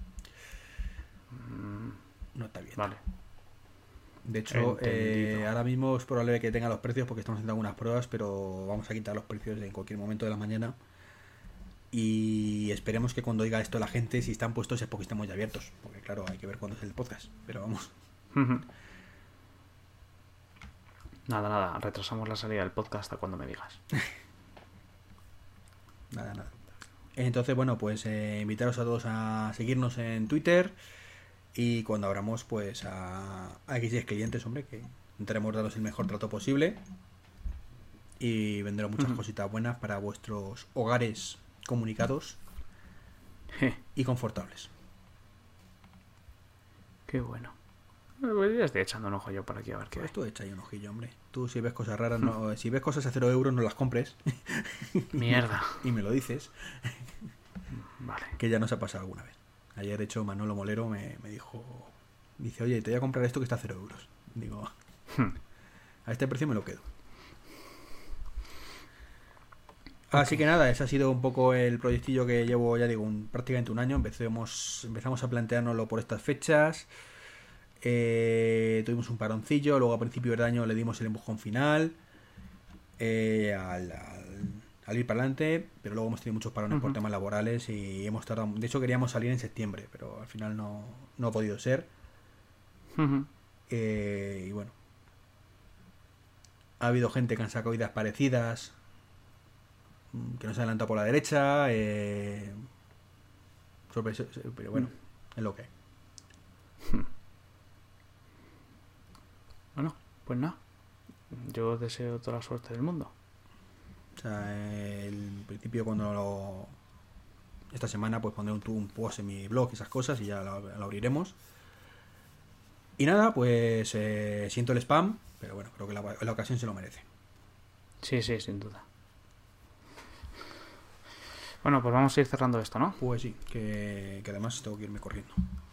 Speaker 1: No está abierta.
Speaker 2: Vale.
Speaker 1: De hecho, ahora mismo es probable que tenga los precios porque estamos haciendo algunas pruebas, pero vamos a quitar los precios en cualquier momento de la mañana. Y esperemos que cuando diga esto la gente, si están puestos es porque estamos ya abiertos. Porque claro, hay que ver cuándo es el podcast. Pero vamos.
Speaker 2: Nada, retrasamos la salida del podcast hasta cuando me digas.
Speaker 1: Nada. Entonces, bueno, pues invitaros a todos a seguirnos en Twitter. Y cuando abramos, pues a X clientes, hombre, que intentaremos daros el mejor trato posible. Y vendrán muchas cositas buenas para vuestros hogares comunicados y confortables.
Speaker 2: Qué bueno. Pues ya estoy echando un ojo yo por aquí a ver qué
Speaker 1: Pues
Speaker 2: hay.
Speaker 1: tú echa ahí un ojillo, hombre. Tú si ves cosas raras, no, si ves cosas a 0 euros, no las compres.
Speaker 2: Mierda.
Speaker 1: Y me lo dices,
Speaker 2: Vale.
Speaker 1: que ya nos ha pasado alguna vez. Ayer, de hecho, Manolo Molero me dijo... Dice, oye, te voy a comprar esto que está a 0 euros. Digo, a este precio me lo quedo. Así que nada, ese ha sido un poco el proyectillo que llevo, ya digo, prácticamente un año. Empezamos a planteárnoslo por estas fechas. Tuvimos un paroncillo, luego a principios de año le dimos el empujón final al ir para adelante, pero luego hemos tenido muchos parones por temas laborales y hemos tardado. De hecho queríamos salir en septiembre, pero al final no ha podido ser. Y bueno, ha habido gente que han sacado ideas parecidas, que nos ha adelantado por la derecha, pero bueno, es lo que hay.
Speaker 2: Bueno, pues nada. Yo deseo toda la suerte del mundo.
Speaker 1: O sea, en principio esta semana pues pondré un post en mi blog y esas cosas y ya lo abriremos. Y nada, pues siento el spam, pero bueno, creo que la ocasión se lo merece.
Speaker 2: Sí, sin duda. Bueno, pues vamos a ir cerrando esto, ¿no?
Speaker 1: Pues sí, que además tengo que irme corriendo.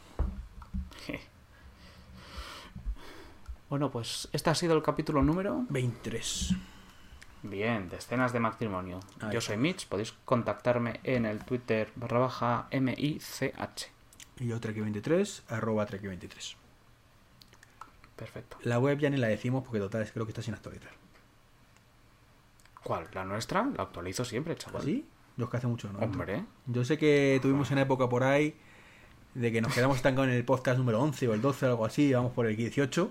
Speaker 2: Bueno, pues este ha sido el capítulo número
Speaker 1: 23.
Speaker 2: Bien, de escenas de matrimonio.
Speaker 1: Ahí
Speaker 2: Yo
Speaker 1: está.
Speaker 2: soy Mitch, podéis contactarme en el Twitter /MICH.
Speaker 1: Y yo Treki23, @Treki23.
Speaker 2: Perfecto.
Speaker 1: La web ya ni la decimos porque total creo que está sin actualizar.
Speaker 2: ¿Cuál? ¿La nuestra? La actualizo siempre, chaval.
Speaker 1: ¿Sí? Yo es que hace mucho, ¿no?
Speaker 2: Hombre.
Speaker 1: Yo sé que tuvimos una época por ahí de que nos quedamos estancados en el podcast número 11 o el 12 o algo así, vamos por el 18.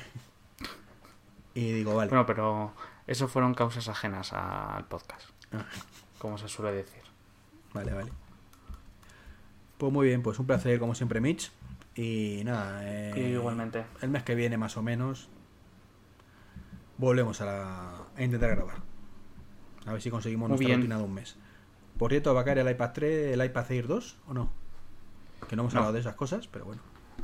Speaker 1: Y digo, vale.
Speaker 2: Bueno, pero eso fueron causas ajenas al podcast,
Speaker 1: Ah,
Speaker 2: como se suele decir.
Speaker 1: vale. Pues muy bien, pues un placer como siempre, Mitch. Y nada,
Speaker 2: Igualmente.
Speaker 1: el mes que viene más o menos volvemos a intentar grabar. A ver si conseguimos
Speaker 2: Muy
Speaker 1: nuestra
Speaker 2: bien.
Speaker 1: rutina de un mes. Por cierto, ¿va a caer el iPad 3, el iPad Air 2 o no? Que no hemos hablado de esas cosas, pero bueno.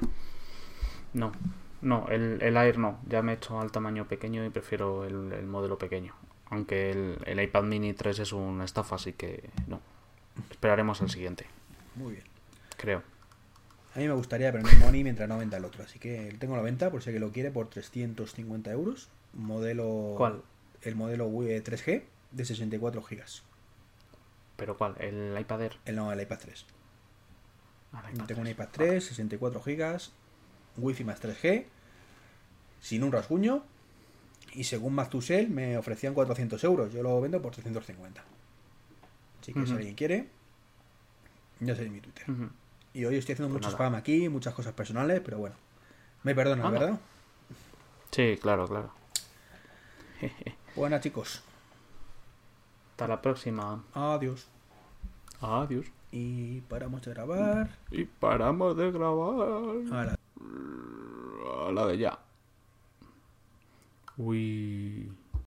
Speaker 2: No, el Air no. Ya me he hecho al tamaño pequeño y prefiero el modelo pequeño. Aunque el iPad Mini 3 es una estafa, así que no. Esperaremos al siguiente,
Speaker 1: Muy bien.
Speaker 2: creo.
Speaker 1: A mí me gustaría, pero no hay money mientras no venda el otro. Así que tengo la venta, por si alguien lo quiere, por 350 euros.
Speaker 2: ¿Cuál?
Speaker 1: El modelo 3G de 64 gigas.
Speaker 2: ¿Pero cuál? ¿El iPad Air?
Speaker 1: El iPad 3.
Speaker 2: Ah, el
Speaker 1: Tengo un
Speaker 2: 3.
Speaker 1: iPad 3, 64 gigas, Wi-Fi más 3G, sin un rasguño. Y según Mac2Sell me ofrecían 400 euros. Yo lo vendo por 350. Así que si alguien quiere, ya sé en mi Twitter. Y hoy estoy haciendo
Speaker 2: Pues
Speaker 1: mucho
Speaker 2: nada.
Speaker 1: spam aquí, muchas cosas personales, pero bueno. Me perdonan,
Speaker 2: Anda.
Speaker 1: ¿verdad?
Speaker 2: Sí, claro.
Speaker 1: Buenas, chicos.
Speaker 2: Hasta la próxima.
Speaker 1: Adiós.
Speaker 2: Adiós.
Speaker 1: Y paramos de grabar.
Speaker 2: Y paramos de grabar.
Speaker 1: Ahora.
Speaker 2: A la de ya. Uy.